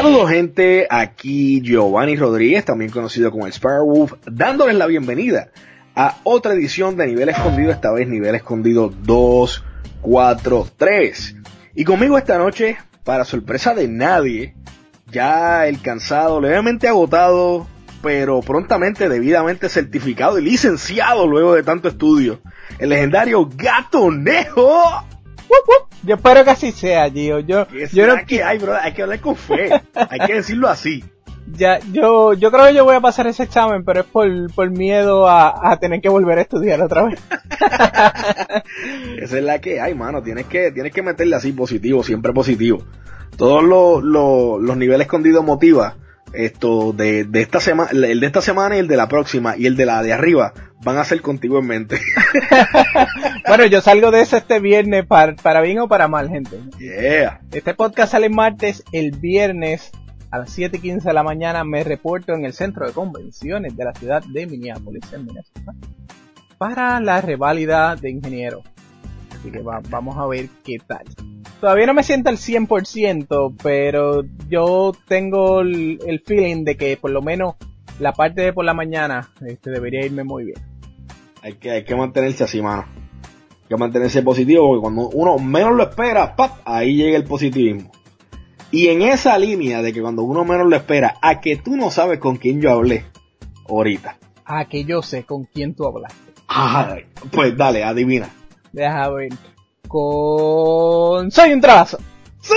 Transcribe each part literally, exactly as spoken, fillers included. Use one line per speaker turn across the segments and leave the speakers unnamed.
Saludos gente, aquí Giovanni Rodríguez, también conocido como el Sparrowwolf, dándoles la bienvenida a otra edición de Nivel Escondido, esta vez Nivel Escondido dos cuatro tres. Y conmigo esta noche, para sorpresa de nadie, ya el cansado, levemente agotado, pero prontamente debidamente certificado y licenciado luego de tanto estudio, el legendario Gatonejo.
Yo espero que así sea, Gio. Yo, yo no
que hay, bro, hay que hablar con fe, hay que decirlo así.
Ya, yo, yo creo que yo voy a pasar ese examen, pero es por, por miedo a, a tener que volver a estudiar otra vez.
Esa es la que hay, mano. Tienes que, tienes que meterle así positivo, siempre positivo. Todos los, los, los niveles escondidos motiva. Esto de, de esta semana, el de esta semana y el de la próxima y el de la de arriba van a ser contigo en mente.
Bueno, yo salgo de eso este viernes para, para bien o para mal, gente.
Yeah.
Este podcast sale martes, el viernes a las siete y quince de la mañana me reporto en el centro de convenciones de la ciudad de Minneapolis, en Minnesota, para la reválida de ingeniero. Así que va, vamos a ver qué tal. Todavía no me siento al cien por ciento, pero yo tengo el, el feeling de que por lo menos la parte de por la mañana este, debería irme muy bien.
Hay que, hay que mantenerse así, mano. Hay que mantenerse positivo, porque cuando uno menos lo espera, ¡pap!, ahí llega el positivismo. Y en esa línea de que cuando uno menos lo espera, a que tú no sabes con quién yo hablé ahorita.
A que yo sé con quién tú hablaste.
Ay, pues dale, adivina.
Deja ver. Con... Soy un trazo.
¡Sí!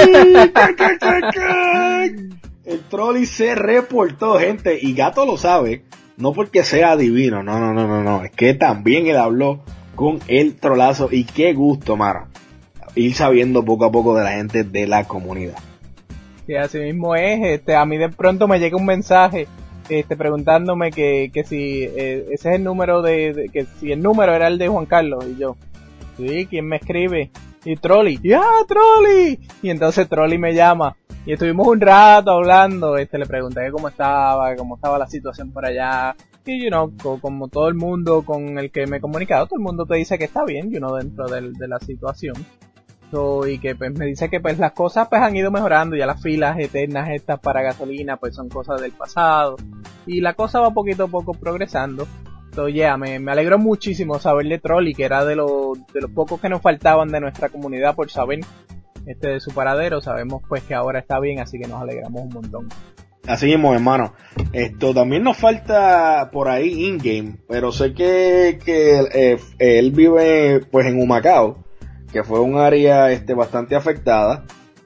El Trolli se reportó, gente, y Gato lo sabe, no porque sea adivino, no, no, no, no, no, es que también él habló con el trolazo, y qué gusto, mano, ir sabiendo poco a poco de la gente de la comunidad.
Sí, así mismo es. Este, a mí de pronto me llega un mensaje este, preguntándome que, que si eh, ese es el número de, de, que si el número era el de Juan Carlos, y yo, sí, ¿quién me escribe? Y Trolli, ¡ya, Trolli! Y entonces Trolli me llama, y estuvimos un rato hablando, este, le pregunté que cómo estaba, cómo estaba la situación por allá, y, you know, co- como todo el mundo con el que me he comunicado, todo el mundo te dice que está bien, you know, dentro del, de la situación. So, y que pues me dice que pues las cosas pues han ido mejorando, ya las filas eternas estas para gasolina pues son cosas del pasado, y la cosa va poquito a poco progresando. So, yeah, me, me alegró muchísimo saber de Trolli, que era de los de los pocos que nos faltaban de nuestra comunidad por saber este de su paradero. Sabemos pues que ahora está bien, así que nos alegramos un montón.
Así mismo, hermano. Esto también nos falta por ahí in-game, pero sé que, que eh, él vive pues en Humacao, que fue un área este bastante afectada.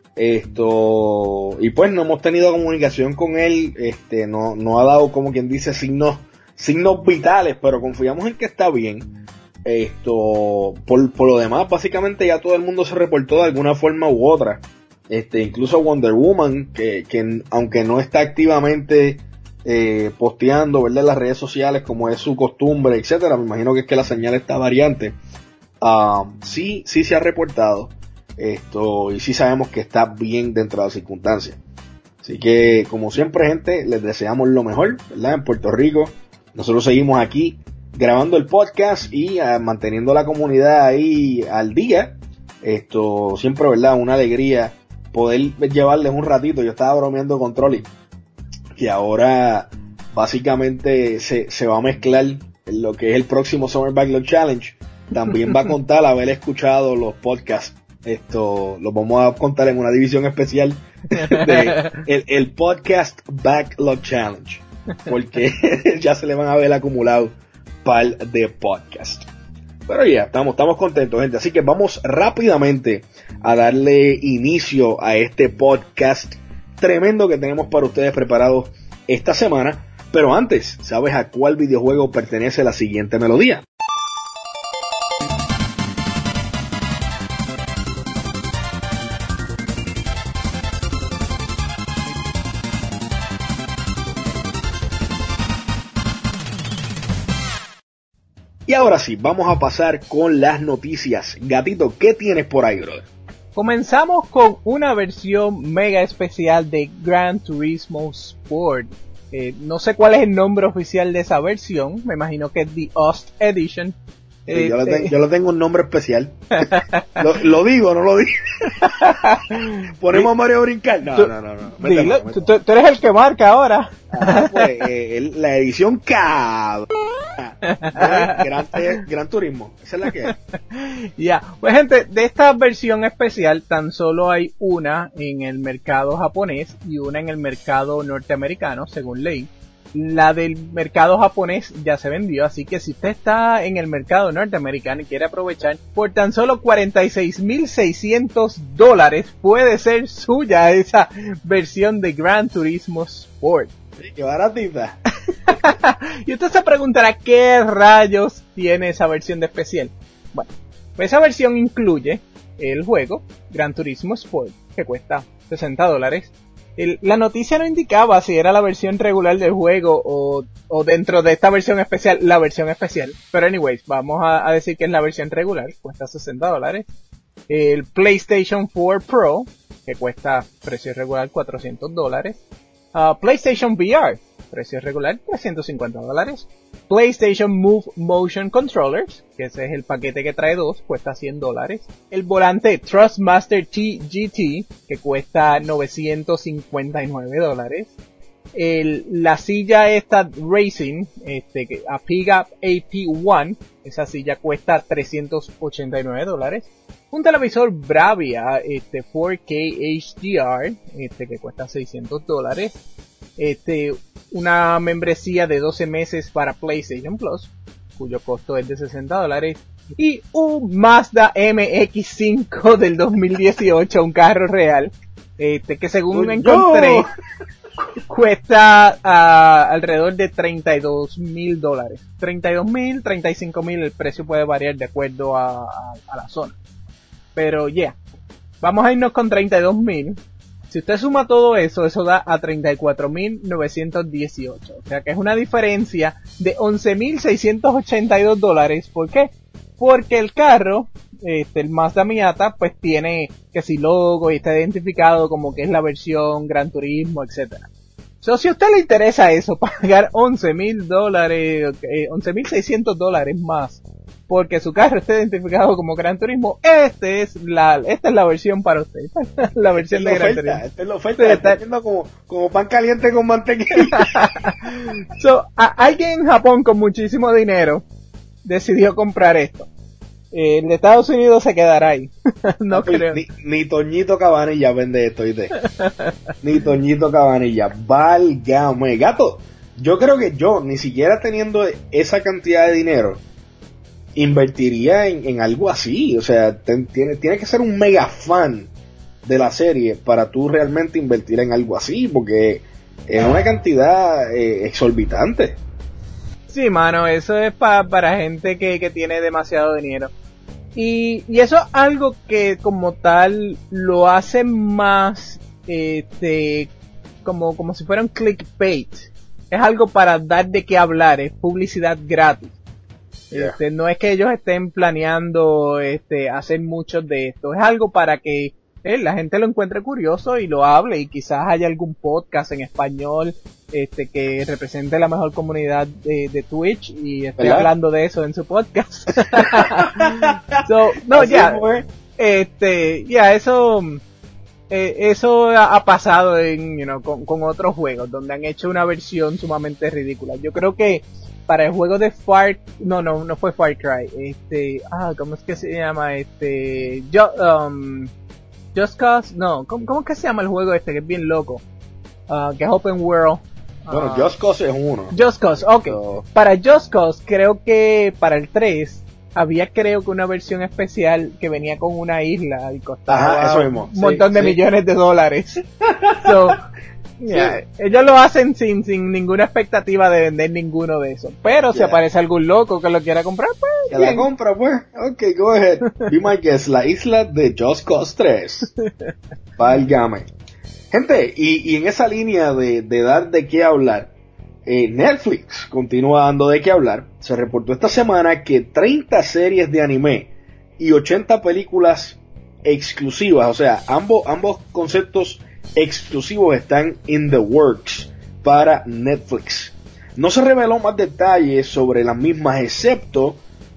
Esto, y pues no hemos tenido comunicación con él, este no no ha dado, como quien dice, signos signos vitales, pero confiamos en que está bien. Esto, por, por lo demás, básicamente ya todo el mundo se reportó de alguna forma u otra. Este, incluso Wonder Woman, que, que aunque no está activamente eh, posteando, ¿verdad?, en las redes sociales como es su costumbre, etcétera, me imagino que es que la señal está variante. Um, sí, sí se ha reportado esto, y sí sabemos que está bien dentro de las circunstancias. Así que, como siempre, gente, les deseamos lo mejor, ¿verdad? En Puerto Rico, nosotros seguimos aquí grabando el podcast y uh, manteniendo la comunidad ahí al día. Esto, siempre, ¿verdad?, una alegría poder llevarles un ratito. Yo estaba bromeando con Trolli, que ahora básicamente se, se va a mezclar en lo que es el próximo Summer Backlog Challenge. También va a contar haber escuchado los podcasts. Esto los vamos a contar en una división especial de el, el Podcast Backlog Challenge, porque ya se le van a ver acumulado par de podcast. Pero ya, estamos, estamos contentos, gente. Así que vamos rápidamente a darle inicio a este podcast tremendo que tenemos para ustedes preparados esta semana. Pero antes, ¿sabes a cuál videojuego pertenece la siguiente melodía? Y ahora sí, vamos a pasar con las noticias. Gatito, ¿qué tienes por ahí, brother?
Comenzamos con una versión mega especial de Gran Turismo Sport. Eh, no sé cuál es el nombre oficial de esa versión, me imagino que es The Ost Edition,
Sí, yo, le tengo, yo le tengo un nombre especial. lo, lo digo, no lo digo. Ponemos a Mario a brincar. No, no, no. no. Mételo,
Dilo,
mételo.
Tú, tú eres el que marca ahora.
Ah, pues, eh, el, la edición cabrón. Gran, eh, Gran Turismo. Esa es la que es.
Ya, yeah. Pues gente, de esta versión especial tan solo hay una en el mercado japonés y una en el mercado norteamericano, según ley. La del mercado japonés ya se vendió, así que si usted está en el mercado norteamericano y quiere aprovechar, por tan solo cuarenta y seis mil seiscientos dólares puede ser suya esa versión de Gran Turismo Sport.
Sí, qué baratita.
Y usted se preguntará qué rayos tiene esa versión de especial. Bueno, pues esa versión incluye el juego Gran Turismo Sport, que cuesta sesenta dólares. El, la noticia no indicaba si era la versión regular del juego o, o dentro de esta versión especial, la versión especial. Pero anyways, vamos a, a decir que es la versión regular, cuesta sesenta dólares. El PlayStation cuatro Pro, que cuesta precio regular cuatrocientos dólares. Uh, PlayStation V R, precio regular trescientos cincuenta dólares. PlayStation Move Motion Controllers, que ese es el paquete que trae dos, cuesta cien dólares. El volante Thrustmaster T G T, que cuesta novecientos cincuenta y nueve dólares. El, la silla esta Racing, este, que, a Piga A P uno, esa silla cuesta trescientos ochenta y nueve dólares. Un televisor Bravia, este, cuatro K H D R, este, que cuesta seiscientos dólares. Este, una membresía de doce meses para PlayStation Plus, cuyo costo es de sesenta dólares. Y un Mazda M X cinco del dos mil dieciocho, un carro real, este, que según me encontré, cuesta uh, alrededor de treinta y dos mil dólares. treinta y dos mil, treinta y cinco mil, el precio puede variar de acuerdo a, a, a la zona. Pero ya, yeah, vamos a irnos con treinta y dos mil. Si usted suma todo eso, eso da a treinta y cuatro mil novecientos dieciocho. O sea que es una diferencia de once mil seiscientos ochenta y dos dólares. ¿Por qué? Porque el carro, este, el Mazda Miata, pues tiene que si logo y está identificado como que es la versión Gran Turismo, etcétera. So, si a usted le interesa eso, pagar once mil dólares, eh, once mil seiscientos dólares más, porque su carro está identificado como Gran Turismo, este es la, esta es la versión para usted. La versión de Gran Turismo.
Esta es la oferta, está haciendo como, como pan caliente con mantequilla.
So, a, alguien en Japón con muchísimo dinero decidió comprar esto. Eh, el de Estados Unidos se quedará ahí. No
Papi,
creo.
Ni, ni Toñito Cabanilla vende esto, ¿viste? Ni Toñito Cabanilla. Válgame, gato. Yo creo que yo, ni siquiera teniendo esa cantidad de dinero, invertiría en, en algo así. O sea, ten, tiene, tiene que ser un mega fan de la serie para tú realmente invertir en algo así, porque es una cantidad eh, exorbitante.
Sí, mano, eso es pa, para gente que, que tiene demasiado dinero. Y, y eso es algo que como tal lo hace más este como, como si fuera un clickbait. Es algo para dar de qué hablar, es publicidad gratis. Yeah. Este, no es que ellos estén planeando este, hacer muchos de esto, es algo para que eh, la gente lo encuentre curioso y lo hable, y quizás haya algún podcast en español este que represente la mejor comunidad de, de Twitch y esté ¿verdad? Hablando de eso en su podcast. So, no, ya, yeah, este, ya, yeah, eso, eh, eso ha, ha pasado en, you know, con, con otros juegos donde han hecho una versión sumamente ridícula. Yo creo que para el juego de Far, no, no, no fue Far Cry, este, ah, ¿cómo es que se llama? Este, yo, um, Just Cause, no, ¿cómo, cómo es que se llama el juego este que es bien loco? Uh, que es Open World.
Bueno, uh, Just Cause es uno.
Just Cause, ok. So... Para Just Cause, creo que para el tres había creo que una versión especial que venía con una isla y costaba
Ajá, eso mismo.
un montón sí, de sí. millones de dólares. So, yeah, sí. Ellos lo hacen sin, sin ninguna expectativa de vender ninguno de esos. Pero yeah. si aparece algún loco que lo quiera comprar, pues.
Que bien. La compra, pues. Ok, go ahead. Be my guest. La isla de Just Cause tres. Válgame. Gente, y, y en esa línea de, de dar de qué hablar, eh, Netflix continúa dando de qué hablar. Se reportó esta semana que treinta series de anime y ochenta películas exclusivas, o sea, ambos, ambos conceptos exclusivos están in the works para Netflix. No se reveló más detalles sobre las mismas, excepto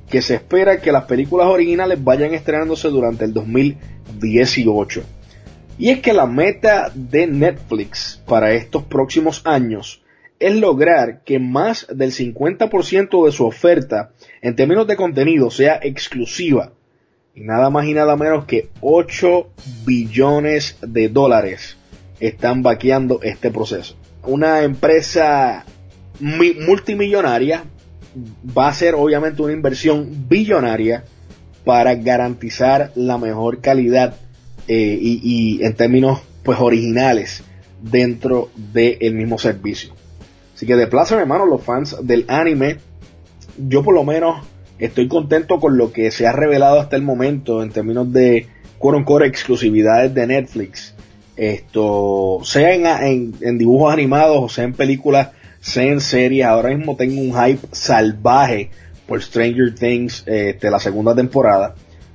que se espera que las películas originales vayan estrenándose durante el dos mil dieciocho. Y es que la meta de Netflix para estos próximos años es lograr que más del cincuenta por ciento de su oferta en términos de contenido sea exclusiva. Y nada más y nada menos que ocho billones de dólares están vaqueando este proceso. Una empresa multimillonaria va a ser obviamente una inversión billonaria para garantizar la mejor calidad eh, y, y en términos pues originales dentro del mismo servicio. Así que de placer, hermano, los fans del anime, yo por lo menos estoy contento con lo que se ha revelado hasta el momento en términos de quote unquote exclusividades de Netflix. Esto, sea en, en, en dibujos animados o sea en películas, sea en series. Ahora mismo tengo un hype salvaje por Stranger Things, este, la segunda temporada.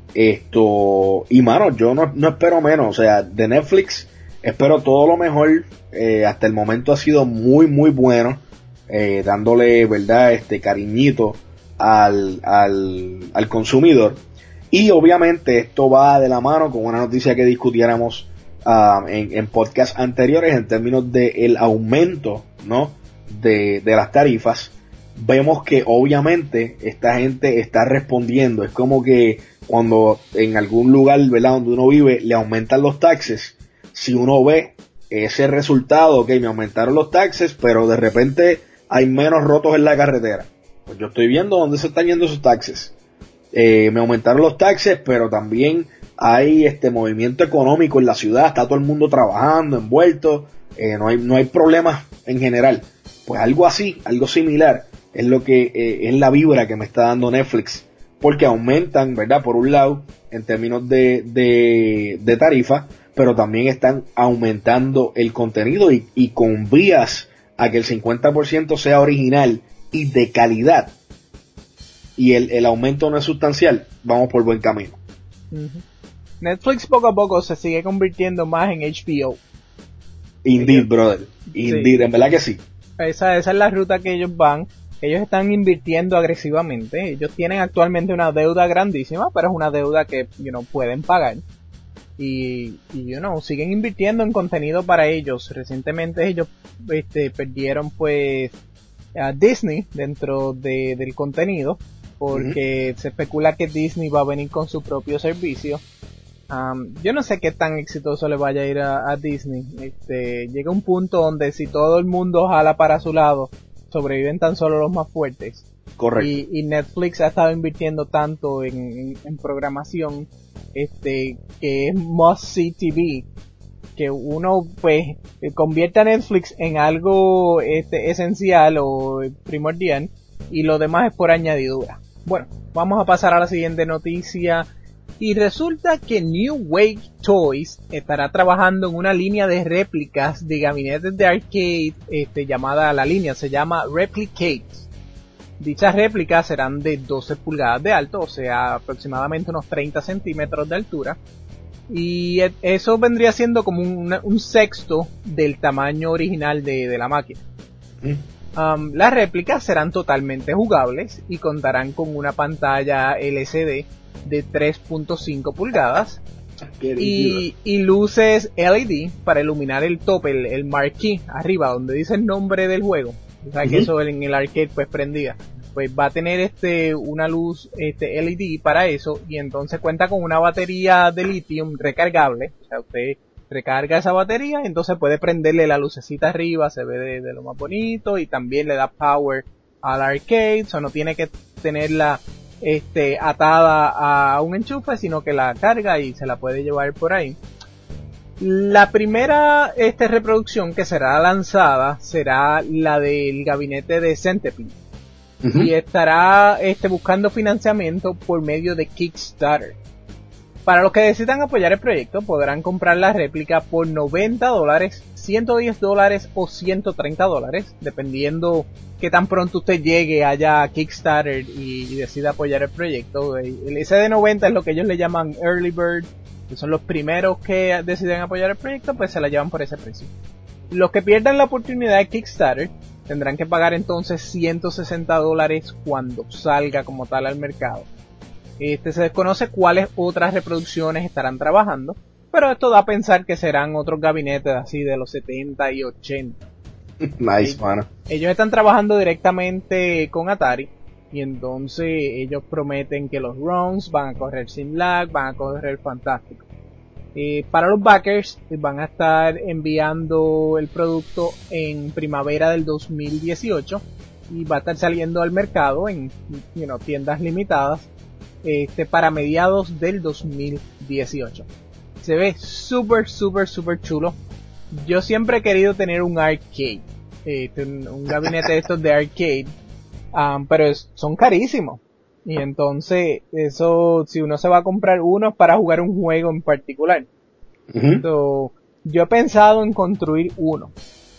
Esto, y mano, yo no, no espero menos, o sea, de Netflix espero todo lo mejor. Eh, hasta el momento ha sido muy muy bueno, eh, dándole, verdad, este cariñito al, al, al consumidor. Y obviamente esto va de la mano con una noticia que discutiéramos uh, en, en podcasts anteriores en términos del aumento, ¿no?, de, de las tarifas. Vemos que obviamente esta gente está respondiendo. Es como que cuando en algún lugar, ¿verdad?, donde uno vive, le aumentan los taxes. Si uno ve ese resultado, ok, me aumentaron los taxes, pero de repente hay menos rotos en la carretera. Pues yo estoy viendo dónde se están yendo esos taxes. Eh, me aumentaron los taxes, pero también hay este movimiento económico en la ciudad, está todo el mundo trabajando, envuelto, eh, no hay, no hay problemas en general. Pues algo así, algo similar, es lo que eh, es la vibra que me está dando Netflix, porque aumentan, ¿verdad?, por un lado, en términos de, de, de tarifa, pero también están aumentando el contenido y, y con vías a que el cincuenta por ciento sea original y de calidad, y el, el aumento no es sustancial. Vamos por buen camino.
Uh-huh. Netflix poco a poco se sigue convirtiendo más en H B O.
Indeed, ellos, brother. Indeed, sí. En verdad que sí.
Esa, esa es la ruta que ellos van. Ellos están invirtiendo agresivamente. Ellos tienen actualmente una deuda grandísima, pero es una deuda que, you know, pueden pagar. Y, y you know, siguen invirtiendo en contenido para ellos. Recientemente ellos este, perdieron pues a Disney dentro de, del contenido, porque uh-huh. se especula que Disney va a venir con su propio servicio. Um, yo no sé qué tan exitoso le vaya a ir a, a Disney. Este, llega un punto donde si todo el mundo jala para su lado, sobreviven tan solo los más fuertes.
Correcto.
Y, y Netflix ha estado invirtiendo tanto en, en, en programación, este, que es must see T V, que uno pues convierte a Netflix en algo este, esencial o primordial, y lo demás es por añadidura. Bueno, vamos a pasar a la siguiente noticia. Y resulta que New Wave Toys estará trabajando en una línea de réplicas de gabinetes de arcade, este, llamada, la línea se llama Replicate. Dichas réplicas serán de doce pulgadas de alto, o sea, aproximadamente unos treinta centímetros de altura. Y eso vendría siendo como un, un sexto del tamaño original de, de la máquina. Mm. Um, las réplicas serán totalmente jugables y contarán con una pantalla L C D de tres punto cinco pulgadas y, y luces L E D para iluminar el tope, el, el marquee arriba donde dice el nombre del juego. O sea, uh-huh. que eso en el arcade pues prendía. Pues va a tener este una luz este L E D para eso, y entonces cuenta con una batería de litio recargable. O sea, usted recarga esa batería y entonces puede prenderle la lucecita arriba, se ve de, de lo más bonito, y también le da power al arcade. O sea, no tiene que tenerla este atada a un enchufe, sino que la carga y se la puede llevar por ahí. La primera este reproducción que será lanzada será la del gabinete de Centipede. Uh-huh. Y estará este buscando financiamiento por medio de Kickstarter. Para los que decidan apoyar el proyecto, podrán comprar la réplica por noventa dólares, ciento diez dólares o ciento treinta dólares, dependiendo que tan pronto usted llegue allá a Kickstarter y, y decida apoyar el proyecto. El ese de noventa es lo que ellos le llaman Early Bird, que son los primeros que deciden apoyar el proyecto, pues se la llevan por ese precio. Los que pierdan la oportunidad de Kickstarter tendrán que pagar entonces ciento sesenta dólares cuando salga como tal al mercado. Este, se desconoce cuáles otras reproducciones estarán trabajando, pero esto da a pensar que serán otros gabinetes así de los setenta y ochenta.
Nice, mano.
Ellos están trabajando directamente con Atari y entonces ellos prometen que los ROMs van a correr sin lag, van a correr fantástico. Eh, para los backers van a estar enviando el producto en primavera del dos mil dieciocho y va a estar saliendo al mercado en you know, tiendas limitadas este, para mediados del dos mil dieciocho. Se ve súper, súper, súper chulo. Yo siempre he querido tener un arcade, este, un, un gabinete de estos de arcade, um, pero es, son carísimos. Y entonces, eso, si uno se va a comprar uno es para jugar un juego en particular. Uh-huh. So, yo he pensado en construir uno.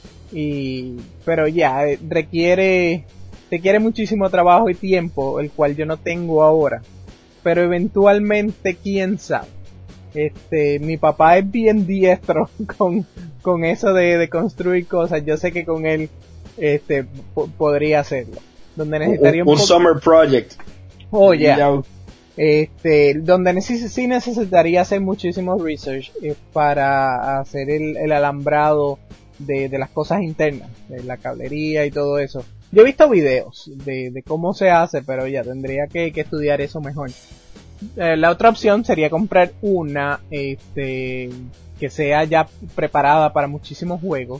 Y, pero ya, requiere, requiere muchísimo trabajo y tiempo, el cual yo no tengo ahora. Pero eventualmente, quién sabe. Este, mi papá es bien diestro con, con eso de, de construir cosas. Yo sé que con él, este, po- podría hacerlo. Donde necesitaría un,
un, un
poco...
summer project.
Oh, ya. Yeah. Este, donde neces- sí necesitaría hacer muchísimo research eh, para hacer el, el alambrado de, de las cosas internas, de la cablería y todo eso. Yo he visto videos de, de cómo se hace, pero ya tendría que, que estudiar eso mejor. Eh, la otra opción sería comprar una, este, que sea ya preparada para muchísimos juegos.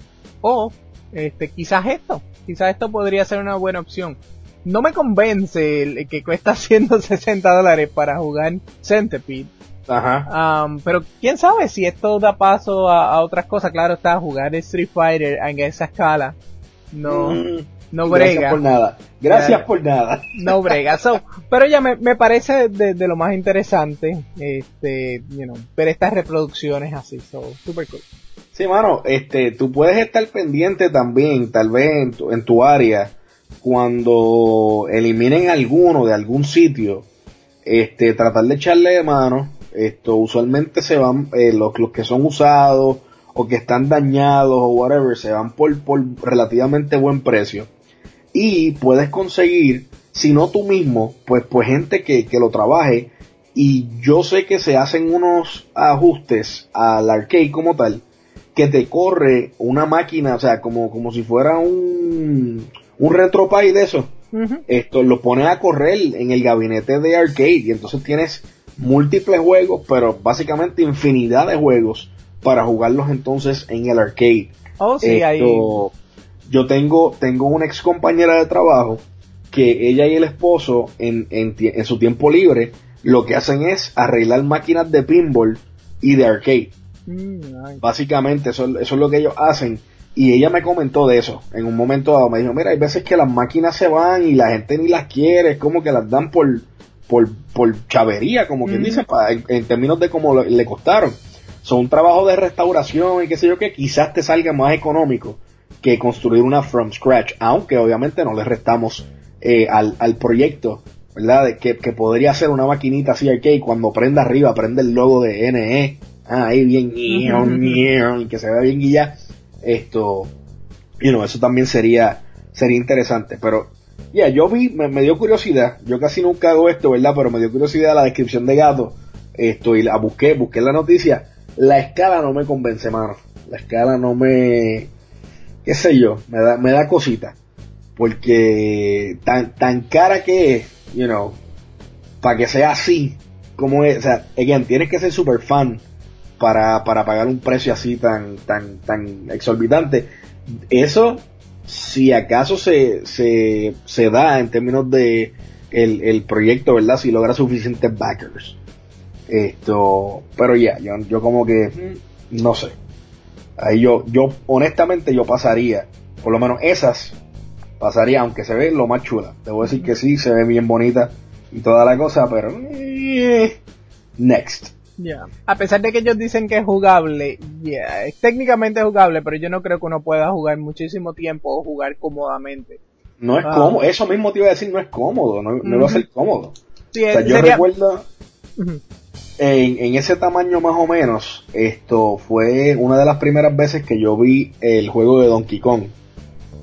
O, este, quizás esto, quizás esto podría ser una buena opción. No me convence el que cuesta ciento sesenta dólares para jugar Centipede.
Ajá.
Um, pero quién sabe si esto da paso a, a otras cosas. Claro está, jugar Street Fighter en esa escala no, mm, no brega.
Gracias por nada. Gracias yeah, por nada.
No brega. So, pero ya me, me parece de, de lo más interesante, este, you know, ver estas reproducciones así. So, super cool.
Sí, mano, este, tú puedes estar pendiente también, tal vez en tu, en tu área, cuando eliminen alguno de algún sitio, este, tratar de echarle de mano. Esto usualmente se van, eh, los, los que son usados o que están dañados o whatever, se van por, por relativamente buen precio. Y puedes conseguir, si no tú mismo, pues, pues gente que, que lo trabaje. Y yo sé que se hacen unos ajustes al arcade como tal, que te corre una máquina, o sea, como, como si fuera un, un RetroPie de eso. Uh-huh. Esto lo pones a correr en el gabinete de arcade y entonces tienes múltiples juegos, pero básicamente infinidad de juegos para jugarlos entonces en el arcade.
Oh, sí,
Esto,
ahí.
Yo tengo, tengo una ex compañera de trabajo que ella y el esposo en, en, en su tiempo libre lo que hacen es arreglar máquinas de pinball y de arcade. Mm, nice. Básicamente eso, eso es lo que ellos hacen. Y ella me comentó de eso en un momento dado. Me dijo, mira, hay veces que las máquinas se van y la gente ni las quiere, es como que las dan por por, por chavería, como quien mm. dice, pa, en, en términos de cómo le, le costaron. Son un trabajo de restauración y qué sé yo, que quizás te salga más económico que construir una from scratch, aunque obviamente no le restamos eh, al, al proyecto, ¿verdad? De que, que podría ser una maquinita así arcade, cuando prenda arriba, prende el logo de N E, ah, ahí bien, y que se vea bien y ya. Esto, you know, eso también sería sería interesante, pero ya, yeah, yo vi, me, me dio curiosidad, yo casi nunca hago esto, ¿verdad? Pero me dio curiosidad la descripción de gato, esto, y la busqué, busqué la noticia, la escala no me convence, mano, la escala no me, qué sé yo, me da, me da cosita, porque tan, tan cara que es, you know, para que sea así, como es, o sea, again, tienes que ser super fan para, para pagar un precio así tan, tan, tan exorbitante. Eso, si acaso se, se, se da en términos de el, el proyecto, ¿verdad? Si logra suficientes backers. Esto, pero ya, yeah, yo, yo como que, no sé. Ahí yo, yo, honestamente, yo pasaría, por lo menos esas, pasaría, aunque se ve lo más chula. Debo decir que sí, se ve bien bonita y toda la cosa, pero, eh, next.
Ya, yeah. A pesar de que ellos dicen que es jugable, yeah, es técnicamente jugable, pero yo no creo que uno pueda jugar muchísimo tiempo o jugar cómodamente.
No es ah. cómodo, eso mismo te iba a decir, no es cómodo, no, no uh-huh. va a ser cómodo.
Sí,
o sea, yo
sería...
recuerdo uh-huh. en, en ese tamaño más o menos, esto fue una de las primeras veces que yo vi el juego de Donkey Kong.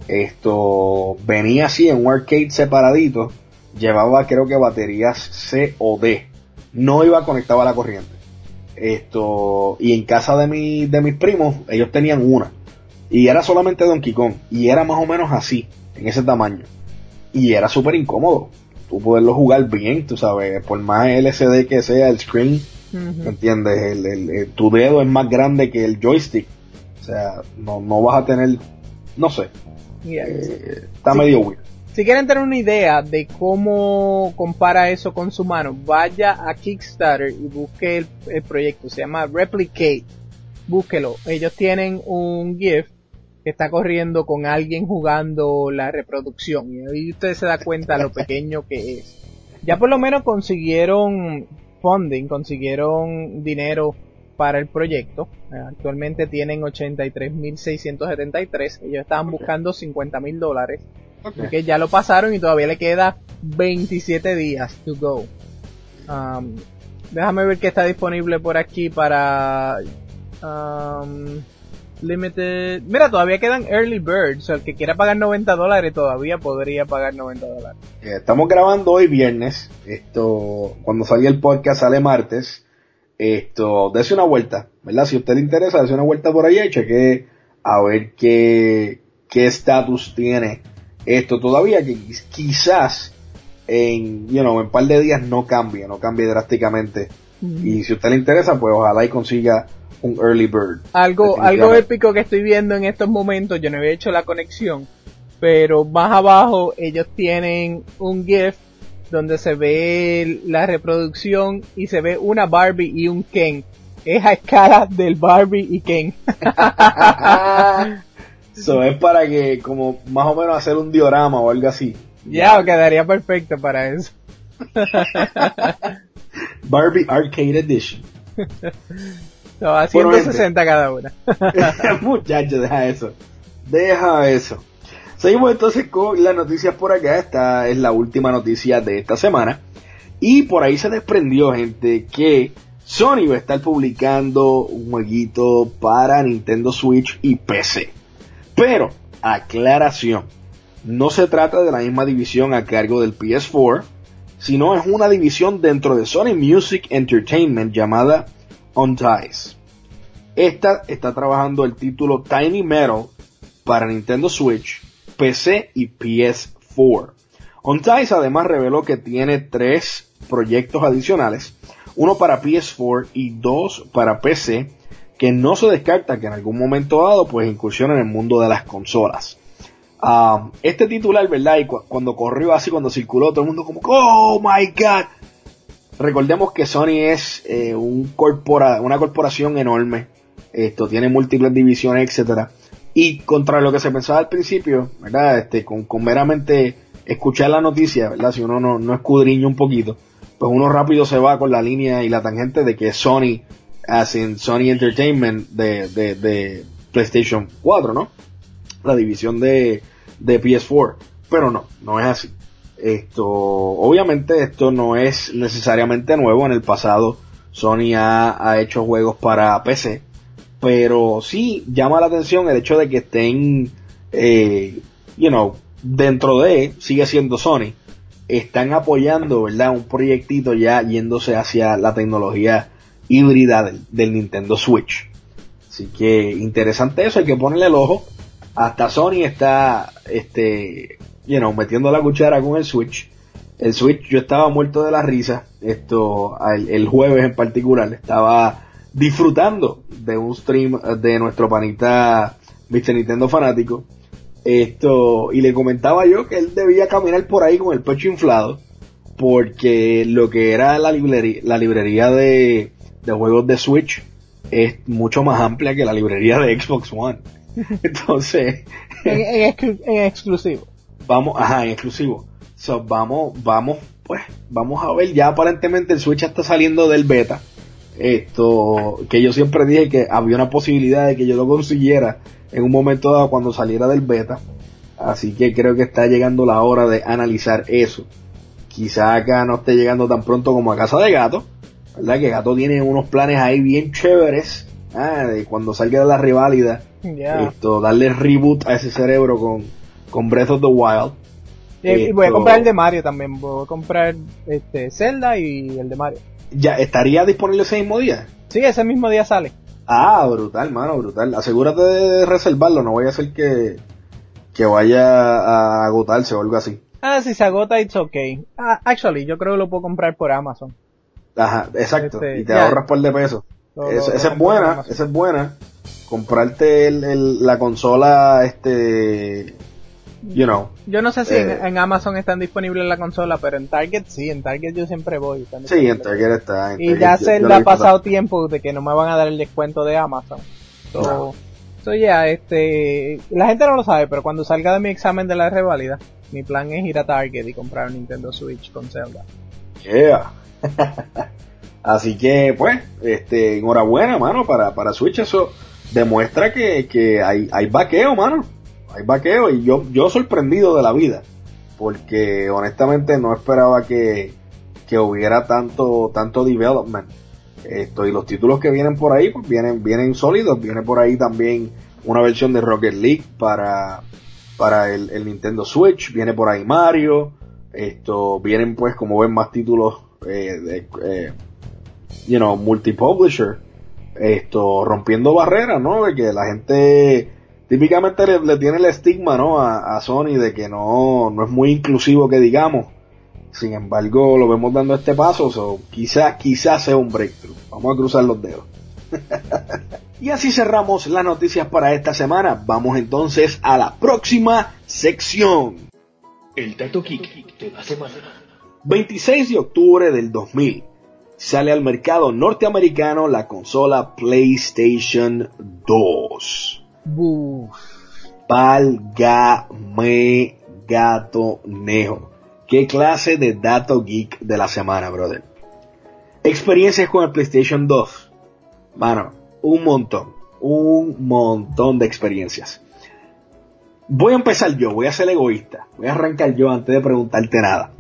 Esto venía así en un arcade separadito, llevaba creo que baterías C o D, no iba conectado a la corriente. Esto, y en casa de mi, de mis primos, ellos tenían una, y era solamente Donkey Kong, y era más o menos así, en ese tamaño, y era súper incómodo, tú poderlo jugar bien, tú sabes, por más L C D que sea el screen, uh-huh. ¿Me entiendes? El, el, el, tu dedo es más grande que el joystick, o sea, no, no vas a tener, no sé, yeah. eh, está sí. medio weird.
Si quieren tener una idea de cómo compara eso con su mano, vaya a Kickstarter y busque el, el proyecto, se llama Replicate, búsquelo. Ellos tienen un GIF que está corriendo con alguien jugando la reproducción y ahí usted se da cuenta lo pequeño que es. Ya por lo menos consiguieron funding, consiguieron dinero para el proyecto. Actualmente tienen ochenta y tres mil seiscientos setenta y tres, ellos estaban buscando cincuenta mil dólares. Okay. Que ya lo pasaron y todavía le queda veintisiete días to go. Um, déjame ver qué está disponible por aquí para um, Limited. Mira, todavía quedan Early Birds. O sea, el que quiera pagar noventa dólares todavía podría pagar noventa dólares.
Estamos grabando hoy viernes. Esto, cuando salga el podcast sale martes. Esto, dése una vuelta, ¿verdad? Si a usted le interesa, dése una vuelta por ahí y cheque a ver qué qué estatus tiene esto todavía, que quizás en, you know, en un par de días no cambie, no cambie drásticamente. Mm. Y si a usted le interesa, pues ojalá y consiga un early bird.
Algo, algo épico que estoy viendo en estos momentos, yo no había hecho la conexión, pero más abajo ellos tienen un GIF donde se ve la reproducción y se ve una Barbie y un Ken. Es a escala del Barbie y Ken.
Eso es para que, como más o menos hacer un diorama o algo así.
Ya, yeah, quedaría perfecto para eso.
Barbie Arcade Edition.
No, a ciento sesenta cada una.
Muchacho, deja eso. Deja eso. Seguimos entonces con las noticias por acá. Esta es la última noticia de esta semana. Y por ahí se desprendió, gente, que Sony va a estar publicando un jueguito para Nintendo Switch y P C. Pero, aclaración, no se trata de la misma división a cargo del P S cuatro, sino es una división dentro de Sony Music Entertainment llamada Untice. Esta está trabajando el título Tiny Metal para Nintendo Switch, P C y P S cuatro. Untice además reveló que tiene tres proyectos adicionales, uno para P S cuatro y dos para P C, que no se descarta que en algún momento dado pues incursione en el mundo de las consolas. Uh, este titular, ¿verdad? Y cu- cuando corrió así, cuando circuló, todo el mundo como, oh my god. Recordemos que Sony es eh, un corpora- una corporación enorme. Esto tiene múltiples divisiones, etcétera. Y contra lo que se pensaba al principio, ¿verdad? Este, con, con meramente escuchar la noticia, ¿verdad? Si uno no, no escudriña un poquito, pues uno rápido se va con la línea y la tangente de que Sony, as in Sony Entertainment de, de, de PlayStation cuatro, ¿no? La división de, de P S cuatro. Pero no, no es así. Esto, obviamente esto no es necesariamente nuevo. En el pasado Sony ha, ha hecho juegos para P C, pero sí llama la atención el hecho de que estén, eh, you know, dentro de, sigue siendo Sony, están apoyando, ¿verdad? Un proyectito ya yéndose hacia la tecnología híbrida del, del Nintendo Switch. Así que interesante eso, hay que ponerle el ojo. Hasta Sony está, este, you know, metiendo la cuchara con el Switch. El Switch, yo estaba muerto de la risa, esto, el, el jueves en particular, estaba disfrutando de un stream de nuestro panita mister Nintendo Fanático, esto, y le comentaba yo que él debía caminar por ahí con el pecho inflado, porque lo que era la librería, la librería de, de juegos de Switch es mucho más amplia que la librería de Xbox One. Entonces,
en, en, exclu- en exclusivo.
Vamos, ajá, en exclusivo. So, vamos, vamos, pues, vamos a ver, ya aparentemente el Switch está saliendo del beta. Esto, que yo siempre dije que había una posibilidad de que yo lo consiguiera en un momento dado cuando saliera del beta. Así que creo que está llegando la hora de analizar eso. Quizá acá no esté llegando tan pronto como a Casa de Gato, ¿verdad? Que Gato tiene unos planes ahí bien chéveres, ah, de cuando salga de la reválida, yeah. Esto, darle reboot a ese cerebro con, con Breath of the Wild.
Y, y voy a comprar el de Mario también. Voy a comprar este Zelda y el de Mario.
¿Ya estaría disponible ese mismo día?
Sí, ese mismo día sale.
Ah, brutal, mano, brutal. Asegúrate de reservarlo, no vaya a ser que, que vaya a agotarse o algo así.
Ah, si se agota, it's okay. Ah, actually, yo creo que lo puedo comprar por Amazon.
Ajá, exacto.
Este,
y te
ya,
ahorras par de pesos.
Lo,
Esa,
lo,
esa
lo
es buena,
por
esa es buena. Comprarte el, el, la consola, este, you know.
Yo no sé si
eh,
en, en Amazon están disponibles la consola, pero en Target sí, en Target yo siempre voy.
Sí, en Target está. En
y
Target,
ya
yo,
se
yo
le ha
visto
pasado
también.
tiempo de que no me van a dar el descuento de Amazon. So,
No.
so yeah, este, la gente no lo sabe, pero cuando salga de mi examen de la reválida, mi plan es ir a Target y comprar un Nintendo Switch con Zelda.
Yeah. Así que, pues, este, enhorabuena, mano, para, para Switch. Eso demuestra que, que hay, hay vaqueo, mano. Hay vaqueo y yo, yo sorprendido de la vida. Porque honestamente no esperaba que, que hubiera tanto, tanto development. Esto, y los títulos que vienen por ahí, pues vienen, vienen sólidos. Viene por ahí también una versión de Rocket League para, para el, el Nintendo Switch. Viene por ahí Mario. Esto, vienen pues, como ven, más títulos, eh, de, eh, you know, multi-publisher, esto, rompiendo barreras, ¿no? De que la gente típicamente le, le tiene el estigma, ¿no? A, a Sony de que no, no es muy inclusivo que digamos. Sin embargo, lo vemos dando este paso, so, quizás, quizás sea un breakthrough. Vamos a cruzar los dedos. Y así cerramos las noticias para esta semana. Vamos entonces a la próxima sección.
El dato geek de la semana.
veintiséis de octubre del dos mil. Sale al mercado norteamericano la consola PlayStation dos.
Buf.
Válgame gato nejo. ¿Qué clase de dato geek de la semana, brother? Experiencias con el PlayStation dos. Mano, un montón. Un montón de experiencias. Voy a empezar yo, voy a ser egoísta. Voy a arrancar yo antes de preguntarte nada.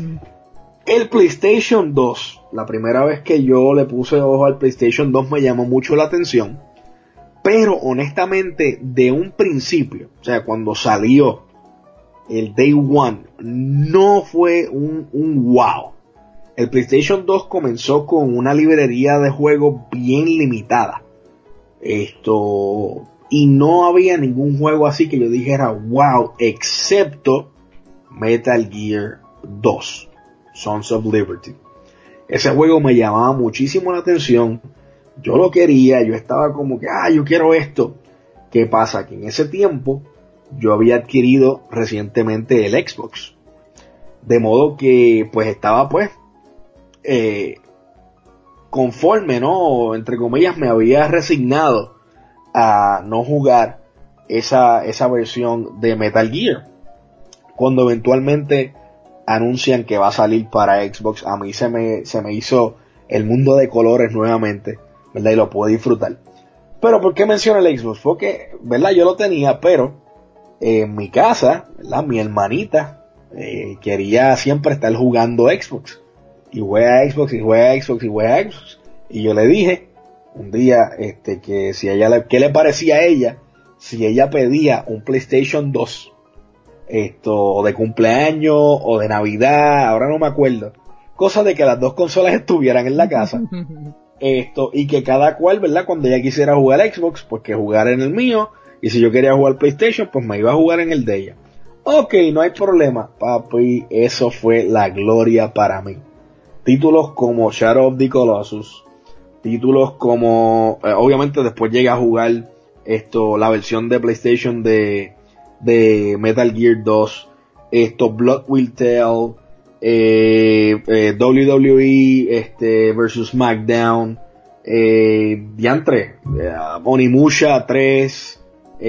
El PlayStation dos, la primera vez que yo le puse ojo al PlayStation dos me llamó mucho la atención, pero honestamente de un principio, o sea, cuando salió el Day One, no fue un, un wow. El PlayStation dos comenzó con una librería de juegos bien limitada. Esto, y no había ningún juego así que yo dijera wow, excepto Metal Gear dos. Sons of Liberty. Ese juego me llamaba muchísimo la atención. Yo lo quería, yo estaba como que, ah, yo quiero esto. ¿Qué pasa? Que en ese tiempo yo había adquirido recientemente el Xbox. De modo que pues estaba pues eh, conforme, ¿no? Entre comillas, me había resignado a no jugar esa, esa versión de Metal Gear. Cuando eventualmente anuncian que va a salir para Xbox, a mí se me, se me hizo el mundo de colores nuevamente, ¿verdad? Y lo pude disfrutar. Pero ¿por qué menciono el Xbox? Porque, ¿verdad? Yo lo tenía, pero eh, en mi casa, ¿verdad? Mi hermanita eh, quería siempre estar jugando Xbox. Y juega Xbox, y juega Xbox, y juega Xbox. Y yo le dije un día este, que si ella le, qué le parecía a ella si ella pedía un PlayStation dos. Esto, de cumpleaños o de Navidad, ahora no me acuerdo. Cosa de que las dos consolas estuvieran en la casa. Esto, y que cada cual, ¿verdad? Cuando ella quisiera jugar Xbox, pues que jugara en el mío. Y si yo quería jugar PlayStation, pues me iba a jugar en el de ella. Ok, no hay problema. Papi, eso fue la gloria para mí. Títulos como Shadow of the Colossus. Títulos como, eh, obviamente después llegué a jugar esto, la versión de PlayStation de... de Metal Gear dos, esto, Blood Will Tell, eh, eh, W W E este, versus SmackDown, eh, diantre, eh, Onimusha tres,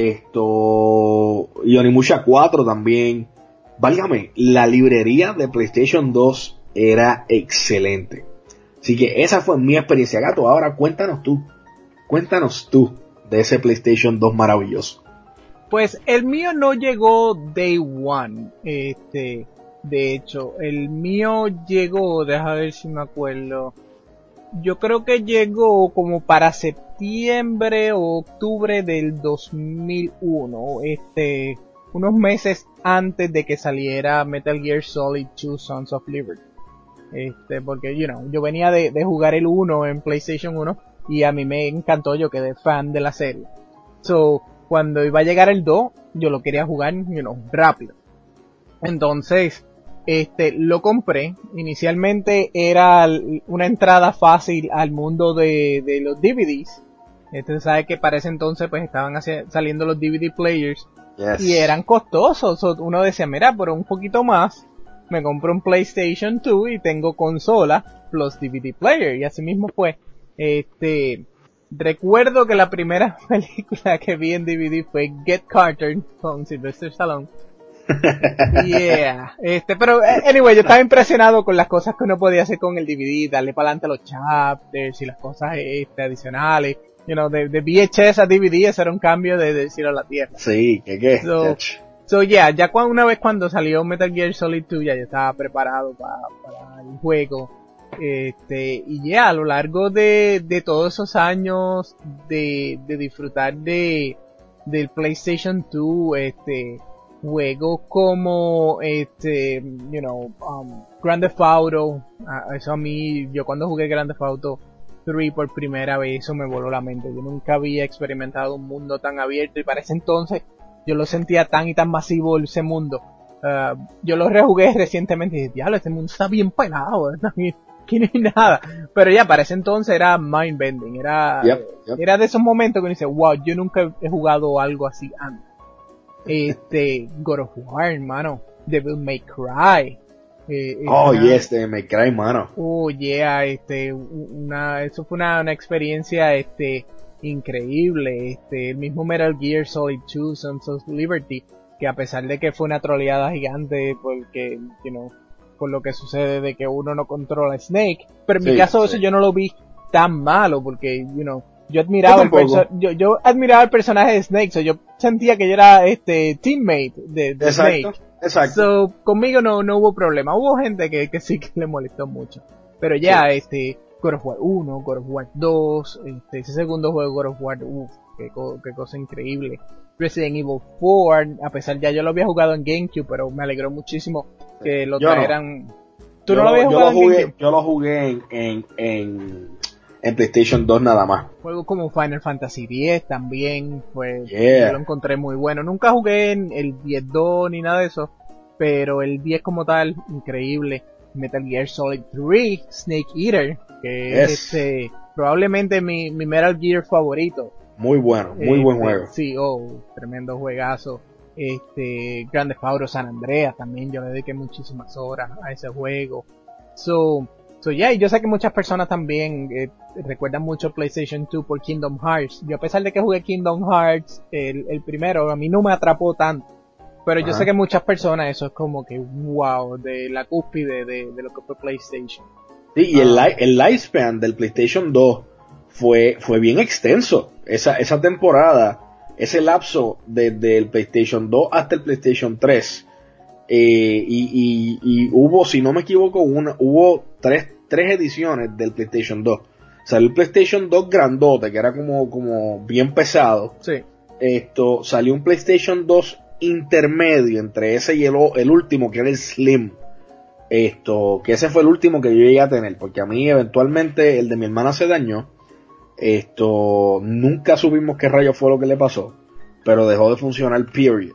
esto, y Onimusha cuatro también. Válgame, la librería de PlayStation dos era excelente. Así que esa fue mi experiencia, gato. Ahora cuéntanos tú, cuéntanos tú de ese PlayStation dos maravilloso.
Pues el mío no llegó Day One, este, de hecho, el mío llegó, deja ver si me acuerdo, yo creo que llegó como para septiembre o octubre del dos mil uno, este, unos meses antes de que saliera Metal Gear Solid dos Sons of Liberty. Este, porque, you know, yo venía de, de jugar el uno en PlayStation uno y a mí me encantó, yo quedé fan de la serie. So, cuando iba a llegar el dos, yo lo quería jugar, you know, rápido. Entonces, este, lo compré. Inicialmente era una entrada fácil al mundo de, de los D V Ds. Este, sabe que para ese entonces pues estaban haci- saliendo los D V D players. Yes. Y eran costosos. So, uno decía, mira, por un poquito más me compro un PlayStation dos y tengo consola plus D V D player. Y así mismo fue. Este, recuerdo que la primera película que vi en D V D fue Get Carter con Sylvester Stallone. Yeah, este, pero anyway, yo estaba impresionado con las cosas que uno podía hacer con el D V D, darle para adelante a los chapters y las cosas este, adicionales. You know, de, de V H S a D V D, eso era un cambio de, de cielo a la tierra.
Sí, que qué.
So, so yeah, ya cuando, una vez cuando salió Metal Gear Solid dos, ya yo estaba preparado para, para el juego. Este, y ya, yeah, a lo largo de, de todos esos años de, de disfrutar de, del PlayStation dos, este, juegos como, este, you know, um, Grand Theft Auto, uh, eso a mí, yo cuando jugué Grand Theft Auto tres por primera vez, eso me voló la mente. Yo nunca había experimentado un mundo tan abierto y para ese entonces yo lo sentía tan y tan masivo ese mundo. Uh, yo lo rejugué recientemente y dije, diablo, este mundo está bien pelado, ¿verdad? Aquí no hay nada. Pero ya, para ese entonces era mind bending, era,
yep, yep.
era de esos momentos que uno dice, wow, yo nunca he jugado algo así antes. Este, God of War, hermano, Devil May Cry. Eh,
oh,
una,
yes, Devil May Cry, mano.
Oh, yeah, este, una, eso fue una, una experiencia, este, increíble. Este, el mismo Metal Gear Solid dos, Sons of Liberty, que a pesar de que fue una troleada gigante, porque, you know, por lo que sucede de que uno no controla a Snake, pero en sí, mi caso sí. Eso yo no lo vi tan malo, porque, you know, yo admiraba el perso- yo, yo admiraba el personaje de Snake, so yo sentía que yo era este teammate de, de
exacto,
Snake.
Exacto.
So, conmigo no, no hubo problema. Hubo gente que, que sí que le molestó mucho. Pero ya, sí. este, God of War uno, God of War dos, este, ese segundo juego God of War, uff, qué, qué cosa increíble. Resident Evil cuatro, a pesar ya yo lo había jugado en GameCube, pero me alegró muchísimo que lo trajeran. No. ¿Tú
yo
no lo habías jugado
yo lo jugué,
en GameCube?
Yo lo jugué en, en, en, en PlayStation dos nada más.
Juegos como Final Fantasy diez también, pues
yeah.
yo lo encontré muy bueno. Nunca jugué en el diez dos ni nada de eso, pero el diez como tal, increíble. Metal Gear Solid tres, Snake Eater, que yes. es este, probablemente mi, mi Metal Gear favorito.
Muy bueno, muy
este,
buen juego.
Sí, oh, tremendo juegazo. Este, Grand Theft Auto San Andreas también, yo le dediqué muchísimas horas a ese juego. So, so yeah, y yo sé que muchas personas también eh, recuerdan mucho PlayStation dos por Kingdom Hearts. Yo a pesar de que jugué Kingdom Hearts, el, el primero, a mí no me atrapó tanto. Pero yo Ajá. sé que muchas personas eso es como que wow, de la cúspide de, de lo que fue PlayStation.
Sí, y el, li- el lifespan del PlayStation dos fue, fue bien extenso. Esa, esa temporada, ese lapso desde el PlayStation dos hasta el PlayStation tres. Eh, y, y, y hubo, si no me equivoco, una, hubo tres, tres ediciones del PlayStation dos. Salió el PlayStation dos grandote, que era como, como bien pesado.
Sí.
Esto, salió un PlayStation dos intermedio entre ese y el, el último, que era el Slim. Esto, que ese fue el último que yo llegué a tener, porque a mí eventualmente el de mi hermana se dañó. Esto, nunca supimos qué rayo fue lo que le pasó, pero dejó de funcionar, period.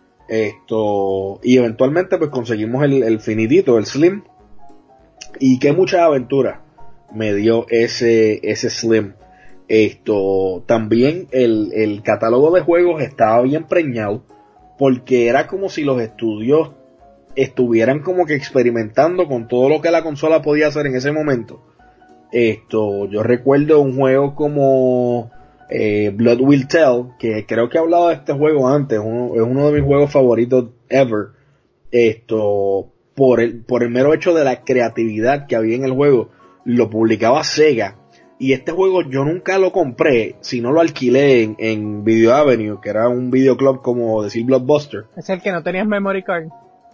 Esto, y eventualmente pues conseguimos el, el finitito, el Slim, y qué muchas aventuras me dio ese, ese Slim. Esto, también el, el catálogo de juegos estaba bien preñado, porque era como si los estudios estuvieran como que experimentando con todo lo que la consola podía hacer en ese momento. Esto, yo recuerdo un juego como eh, Blood Will Tell, que creo que he hablado de este juego antes, uno, es uno de mis juegos favoritos ever. Esto, por el, por el mero hecho de la creatividad que había en el juego, lo publicaba Sega. Y este juego yo nunca lo compré, sino lo alquilé en, en Video Avenue, que era un videoclub como decir Blockbuster.
¿Es el que no tenías memory card?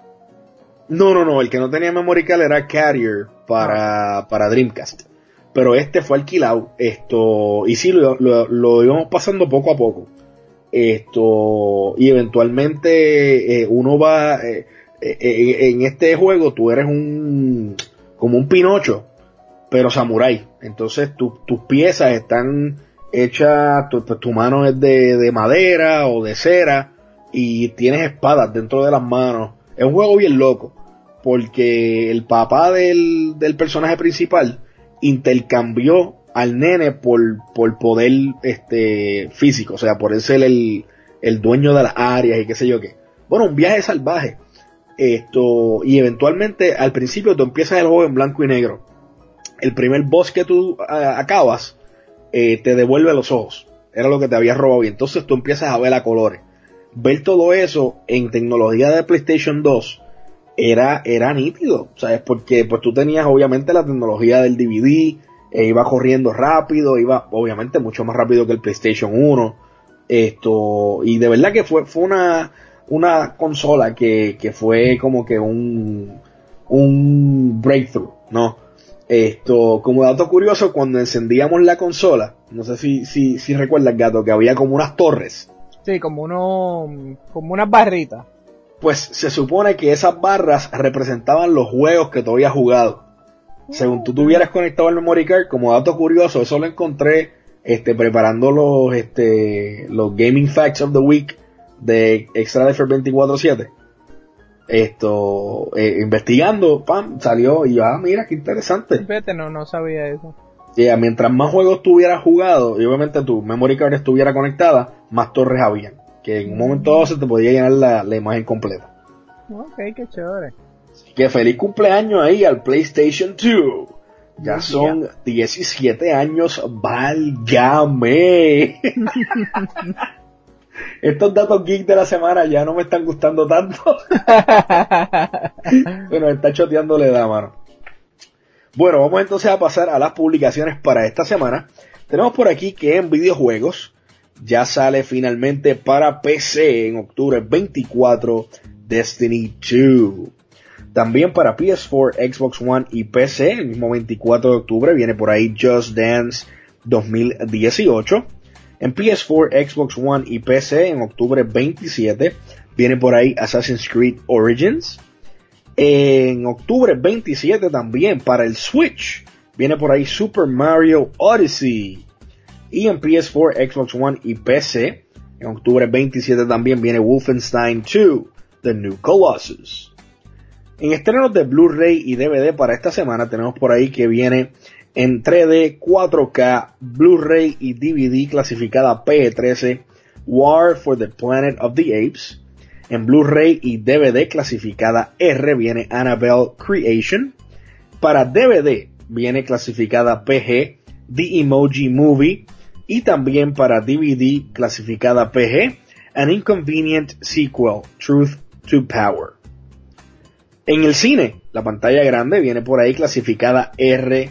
No, no, no, el que no tenía memory card era Carrier para, ah. para Dreamcast. Pero este fue alquilado, esto, y sí, lo, lo, lo íbamos pasando poco a poco. esto, y eventualmente eh, uno va, eh, eh, en este juego tú eres un, como un Pinocho, pero samurái. Entonces tu, tus piezas están hechas, tu, tu mano es de, de madera o de cera, y tienes espadas dentro de las manos. Es un juego bien loco, porque el papá del, del personaje principal intercambió al nene por, por poder este físico, o sea, por él ser el, el dueño de las áreas y qué sé yo qué. Bueno, un viaje salvaje. Esto, y eventualmente al principio tú empiezas el juego en blanco y negro. El primer boss que tú a, acabas eh, te devuelve los ojos. Era lo que te había robado, y entonces tú empiezas a ver a colores. Ver todo eso en tecnología de PlayStation dos era, era nítido, ¿sabes? Porque pues tú tenías obviamente la tecnología del D V D, eh, iba corriendo rápido, iba obviamente mucho más rápido que el PlayStation uno, esto, y de verdad que fue, fue una, una consola que, que fue como que un, un breakthrough, ¿no? Esto, como dato curioso, cuando encendíamos la consola, no sé si, si, si recuerdas, Gato, que había como unas torres.
Sí, como uno, como unas barritas.
Pues se supone que esas barras representaban los juegos que tú habías jugado. Según tú tuvieras conectado el memory card, como dato curioso, eso lo encontré este, preparando los, este, los Gaming Facts of the Week de Extra Life veinticuatro siete. Esto, eh, investigando, pam, salió y ah, mira, qué interesante.
Fíjate, no, no sabía eso.
Yeah, mientras más juegos tuvieras jugado y obviamente tu memory card estuviera conectada, más torres habían. Que en un momento dado se te podía llenar la, la imagen completa.
Ok, qué chévere.
Así que feliz cumpleaños ahí al PlayStation dos. Ya
Muy
son
bien.
diecisiete años, válgame. Estos datos geek de la semana ya no me están gustando tanto. Bueno, está choteando la edad, mano. Bueno, vamos entonces a pasar a las publicaciones para esta semana. Tenemos por aquí que en videojuegos ya sale finalmente para P C en octubre veinticuatro Destiny dos. También para P S cuatro, Xbox One y P C el mismo veinticuatro de octubre viene por ahí Just Dance dos mil dieciocho. En P S cuatro, Xbox One y P C en octubre veintisiete viene por ahí Assassin's Creed Origins. En octubre veintisiete también para el Switch viene por ahí Super Mario Odyssey. Y en P S cuatro, Xbox One y P C en octubre veintisiete también viene Wolfenstein dos, The New Colossus. En estrenos de Blu-ray y D V D para esta semana tenemos por ahí que viene en tres D, cuatro K, Blu-ray y D V D clasificada P G trece, War for the Planet of the Apes. En Blu-ray y D V D clasificada R viene Annabelle Creation. Para D V D viene clasificada P G, The Emoji Movie. Y también para D V D clasificada P G, An Inconvenient Sequel, Truth to Power. En el cine, la pantalla grande viene por ahí clasificada R,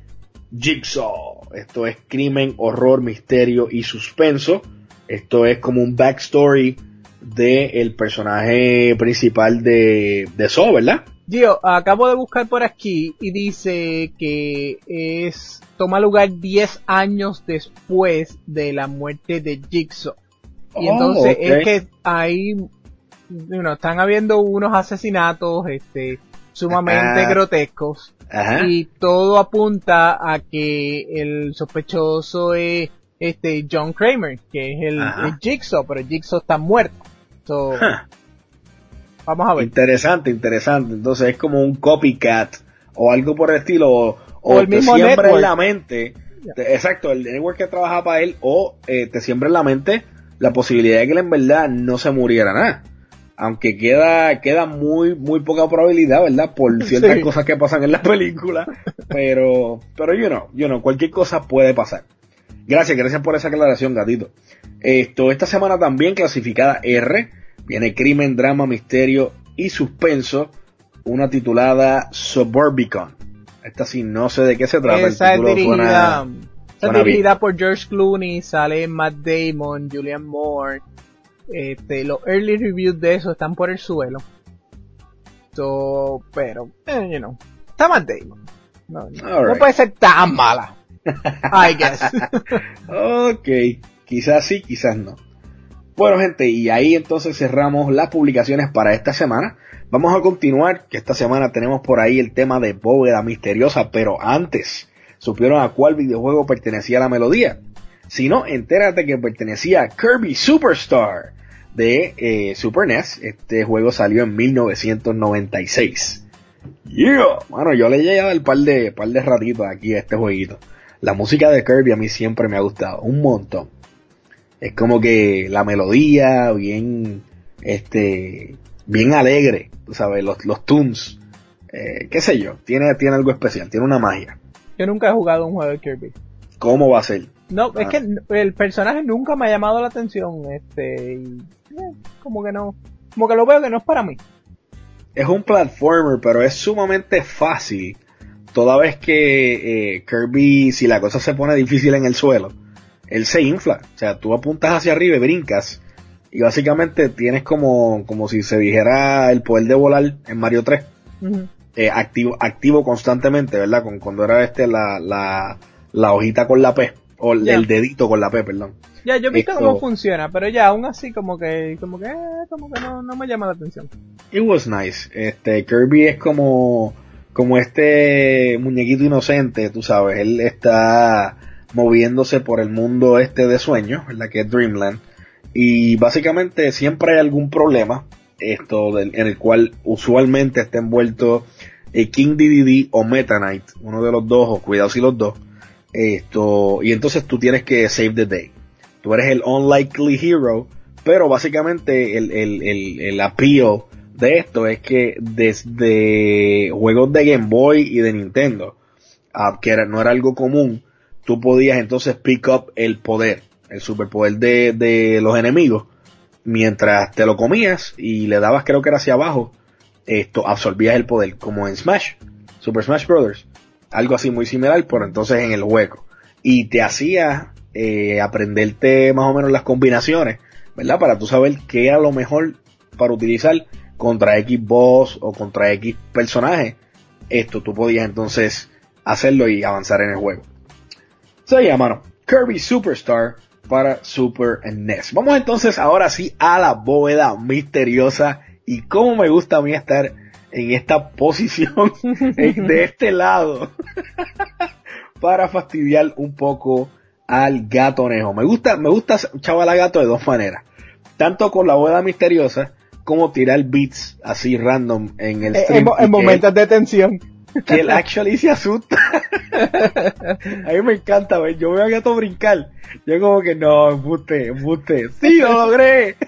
Jigsaw. Esto es crimen, horror, misterio y suspenso. Esto es como un backstory del personaje principal de, de Saw, ¿verdad?
Gio, acabo de buscar por aquí y dice que es toma lugar diez años después de la muerte de Jigsaw. Y
Oh,
entonces
okay.
es que ahí you know, están habiendo unos asesinatos este sumamente
Ajá.
grotescos.
Ajá.
Y todo apunta a que el sospechoso es este John Kramer, que es el,
Ajá.
el Jigsaw, pero el Jigsaw está muerto. So,
Huh.
vamos a ver.
Interesante, interesante. Entonces es como un copycat o algo por el estilo. O,
O el
te
mismo
siembra
network.
en la mente. te- exacto, el network que trabaja para él. O eh, te siembra en la mente la posibilidad de que él en verdad no se muriera nada. Aunque queda queda muy muy poca probabilidad, ¿verdad? Por ciertas
Sí.
cosas que pasan en la película. Pero, pero you know, you know, cualquier cosa puede pasar. Gracias, gracias por esa aclaración, gatito. Esto, esta semana también clasificada R, viene crimen, drama, misterio y suspenso, una titulada Suburbicon. Esta sí no sé de qué se trata.
Esa
el
es
título
dirigida,
suena,
esa es
suena
dirigida
bien.
por George Clooney, sale Matt Damon, Julianne Moore. Este, los early reviews de eso están por el suelo. So, pero, eh, you know, está Matt Damon. No, no, no
Alright.
puede ser tan mala. I guess.
Ok, quizás sí, quizás no. Bueno, gente, y ahí entonces cerramos las publicaciones para esta semana. Vamos a continuar, que esta semana tenemos por ahí el tema de Bóveda Misteriosa, pero antes, ¿supieron a cuál videojuego pertenecía la melodía? Si no, entérate que pertenecía a Kirby Superstar de eh, Super N E S. Este juego salió en mil novecientos noventa y seis. Yeah, bueno, yo le he llegado el par de, par de ratitos aquí a este jueguito. La música de Kirby a mí siempre me ha gustado, un montón. Es como que la melodía, bien, este, bien alegre, tú sabes, los, los tunes, eh, qué sé yo, tiene, tiene algo especial, tiene una magia.
Yo nunca he jugado un juego de Kirby.
¿Cómo va a ser?
No,
ah.
es que el personaje nunca me ha llamado la atención, este, y, eh, como que no, como que lo veo que no es para mí.
Es un platformer, pero es sumamente fácil, toda vez que eh, Kirby, si la cosa se pone difícil en el suelo, él se infla, o sea, tú apuntas hacia arriba y brincas, y básicamente tienes como, como si se dijera el poder de volar en Mario tres, uh-huh. eh, activo, activo constantemente, ¿verdad? Con, cuando era este la, la, la hojita con la P, o yeah. el dedito con la P, perdón.
Ya, yo he visto Esto, cómo funciona, pero ya, aún así como que, como que, eh, como que no, no me llama la atención.
It was nice, este, Kirby es como, como este muñequito inocente, tú sabes, él está moviéndose por el mundo este de sueños, ¿verdad? Que es Dreamland, y básicamente siempre hay algún problema, esto del, en el cual usualmente está envuelto eh, King Dedede o Meta Knight, uno de los dos, o cuidado si los dos, esto, y entonces tú tienes que save the day, tú eres el unlikely hero, pero básicamente el, el, el, el appeal de esto es que desde juegos de Game Boy y de Nintendo, uh, que era, no era algo común, tú podías entonces pick up el poder, el superpoder de, de los enemigos, mientras te lo comías y le dabas, creo que era hacia abajo, esto absorbías el poder, como en Smash, Super Smash Brothers, algo así muy similar, pero entonces en el juego, y te hacía eh, aprenderte más o menos las combinaciones, ¿verdad? Para tú saber qué era lo mejor para utilizar contra X boss o contra X personaje. Esto tú podías entonces hacerlo y avanzar en el juego. Se llama, mano, Kirby Superstar para Super N E S. Vamos entonces ahora sí a la bóveda misteriosa, y cómo me gusta a mí estar en esta posición de este lado para fastidiar un poco al gatonejo. Me gusta, me gusta chaval a gato de dos maneras, tanto con la bóveda misteriosa como tirar beats así random en el stream.
En, en momentos él, de tensión.
Que él actually se asusta. A mí me encanta, ¿ves? Yo veo a gato brincar. Yo como que no, embuste, embuste. ¡Sí, lo logré!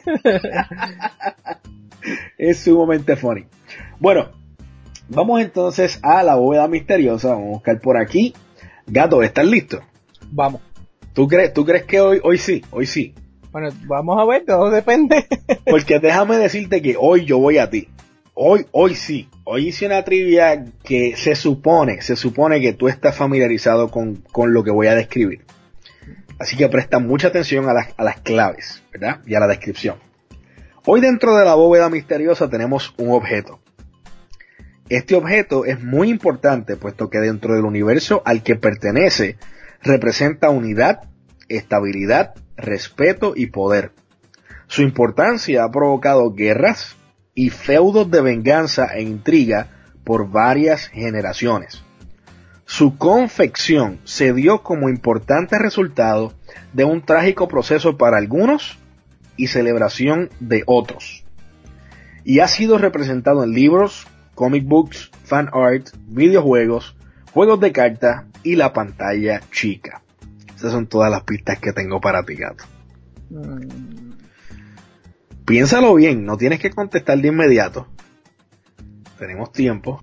Es sumamente funny. Bueno, vamos entonces a la bóveda misteriosa. Vamos a buscar por aquí. Gato, ¿estás listo?
Vamos.
¿Tú crees, tú crees que hoy, hoy sí? Hoy sí.
Bueno, vamos a ver, todo depende.
Porque déjame decirte que hoy yo voy a ti. Hoy, hoy sí. Hoy hice una trivia que se supone, se supone que tú estás familiarizado con, con lo que voy a describir. Así que presta mucha atención a las, a las claves, ¿verdad? Y a la descripción. Hoy dentro de la bóveda misteriosa tenemos un objeto. Este objeto es muy importante, puesto que dentro del universo al que pertenece representa unidad, estabilidad, respeto y poder. Su importancia ha provocado guerras y feudos de venganza e intriga por varias generaciones. Su confección se dio como importante resultado de un trágico proceso para algunos y celebración de otros. Y ha sido representado en libros, comic books, fan art, videojuegos, juegos de cartas y la pantalla chica. Esas son todas las pistas que tengo para ti, gato. Mm. Piénsalo bien, no tienes que contestar de inmediato. Tenemos tiempo.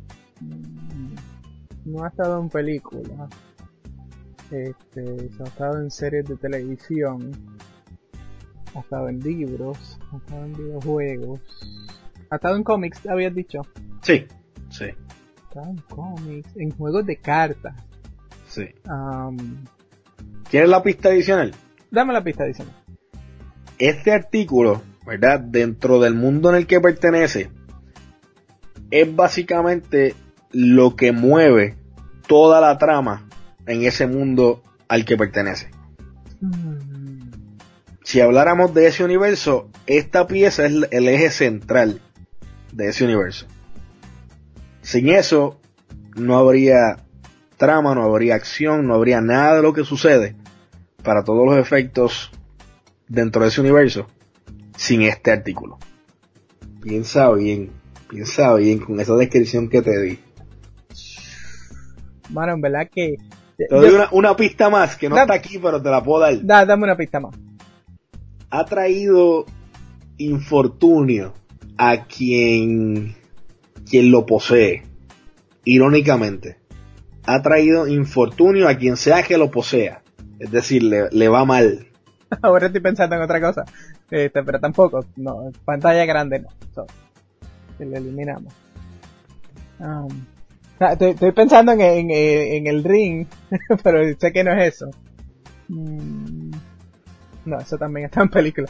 No ha estado en películas. Este, ha estado en series de televisión. Ha estado en libros. Ha estado en videojuegos. Ha estado en cómics, habías dicho.
Sí, sí.
Ha estado en cómics, en juegos de cartas.
Sí.
Um,
¿Quieres la pista adicional?
Dame la pista adicional.
Este artículo, ¿verdad? Dentro del mundo en el que pertenece, es básicamente lo que mueve toda la trama en ese mundo al que pertenece. Hmm. si habláramos de ese universo, esta pieza es el eje central de ese universo. Sin eso, no habría trama, no habría acción, no habría nada de lo que sucede para todos los efectos dentro de ese universo sin este artículo. Piensa bien, piensa bien con esa descripción que te di.
Mano, en verdad que...
Te doy una, una pista más que no da, está aquí, pero te la puedo dar.
Da, dame una pista más.
Ha traído infortunio a quien, quien lo posee. Irónicamente, ha traído infortunio a quien sea que lo posea. Es decir, le, le va mal.
Ahora estoy pensando en otra cosa. Este, pero tampoco, no, pantalla grande no. So, lo eliminamos. Um, estoy, estoy pensando en, en, en el ring, pero sé que no es eso. Mm, no, eso también está en película.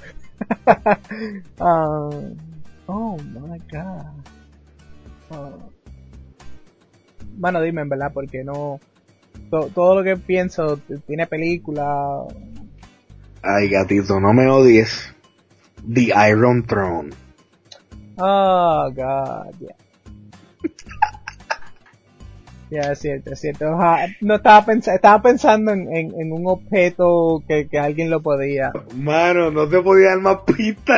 um, oh my god. Oh. Bueno, dime en verdad, porque no... To, todo lo que pienso tiene película...
Ay, gatito, no me odies. The Iron Throne.
Oh, God, yeah. Ya, yeah, es cierto, es cierto. No estaba pensando, estaba pensando en, en, en un objeto que, que alguien lo podía.
Mano, no te podía dar más pistas.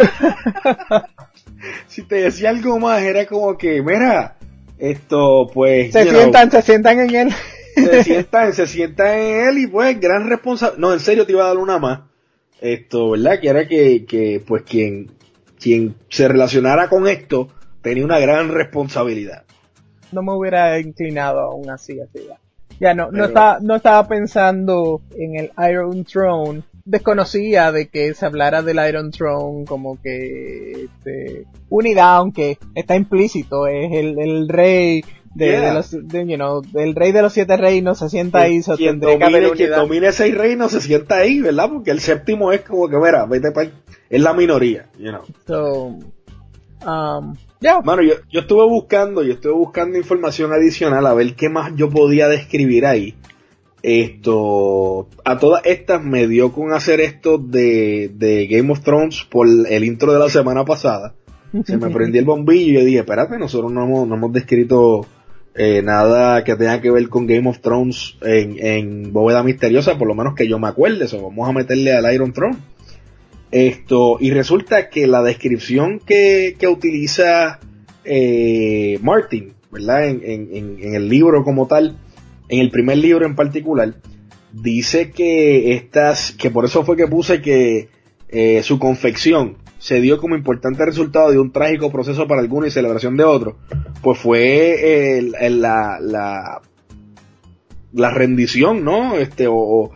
Si te decía algo más, era como que, mira, esto, pues...
Se sientan, know, se sientan en él.
Se sientan, se sientan en él y pues, gran responsabilidad. No, en serio te iba a dar una más. Esto, ¿verdad? Que era que, que pues, quien, quien se relacionara con esto tenía una gran responsabilidad.
No me hubiera inclinado aún así, así ya. Ya no, Pero... no estaba, no estaba pensando en el Iron Throne. Desconocía de que se hablara del Iron Throne como que, este, unidad, aunque está implícito, es el, el rey de, yeah. de los, de, you know, el rey de los siete reinos se sienta ahí, so
quien domine, quien domine seis reinos se sienta ahí, ¿verdad? Porque el séptimo es como que, mira, vete pa' es la minoría, you know.
So, um, yeah.
Mano, yo, yo estuve buscando, yo estuve buscando información adicional a ver qué más yo podía describir ahí. Esto, a todas estas me dio con hacer esto de, de Game of Thrones por el intro de la semana pasada. Se me prendió el bombillo y yo dije, espérate, nosotros no hemos, no hemos descrito eh, nada que tenga que ver con Game of Thrones en, en Bóveda Misteriosa, por lo menos que yo me acuerde. Eso, vamos a meterle al Iron Throne. Esto, y resulta que la descripción que, que utiliza eh, Martin, ¿verdad? En, en, en el libro como tal, en el primer libro en particular, dice que estas, que por eso fue que puse que eh, su confección se dio como importante resultado de un trágico proceso para algunos y celebración de otros, pues fue el, el, la, la, la rendición, ¿no? Este, o, o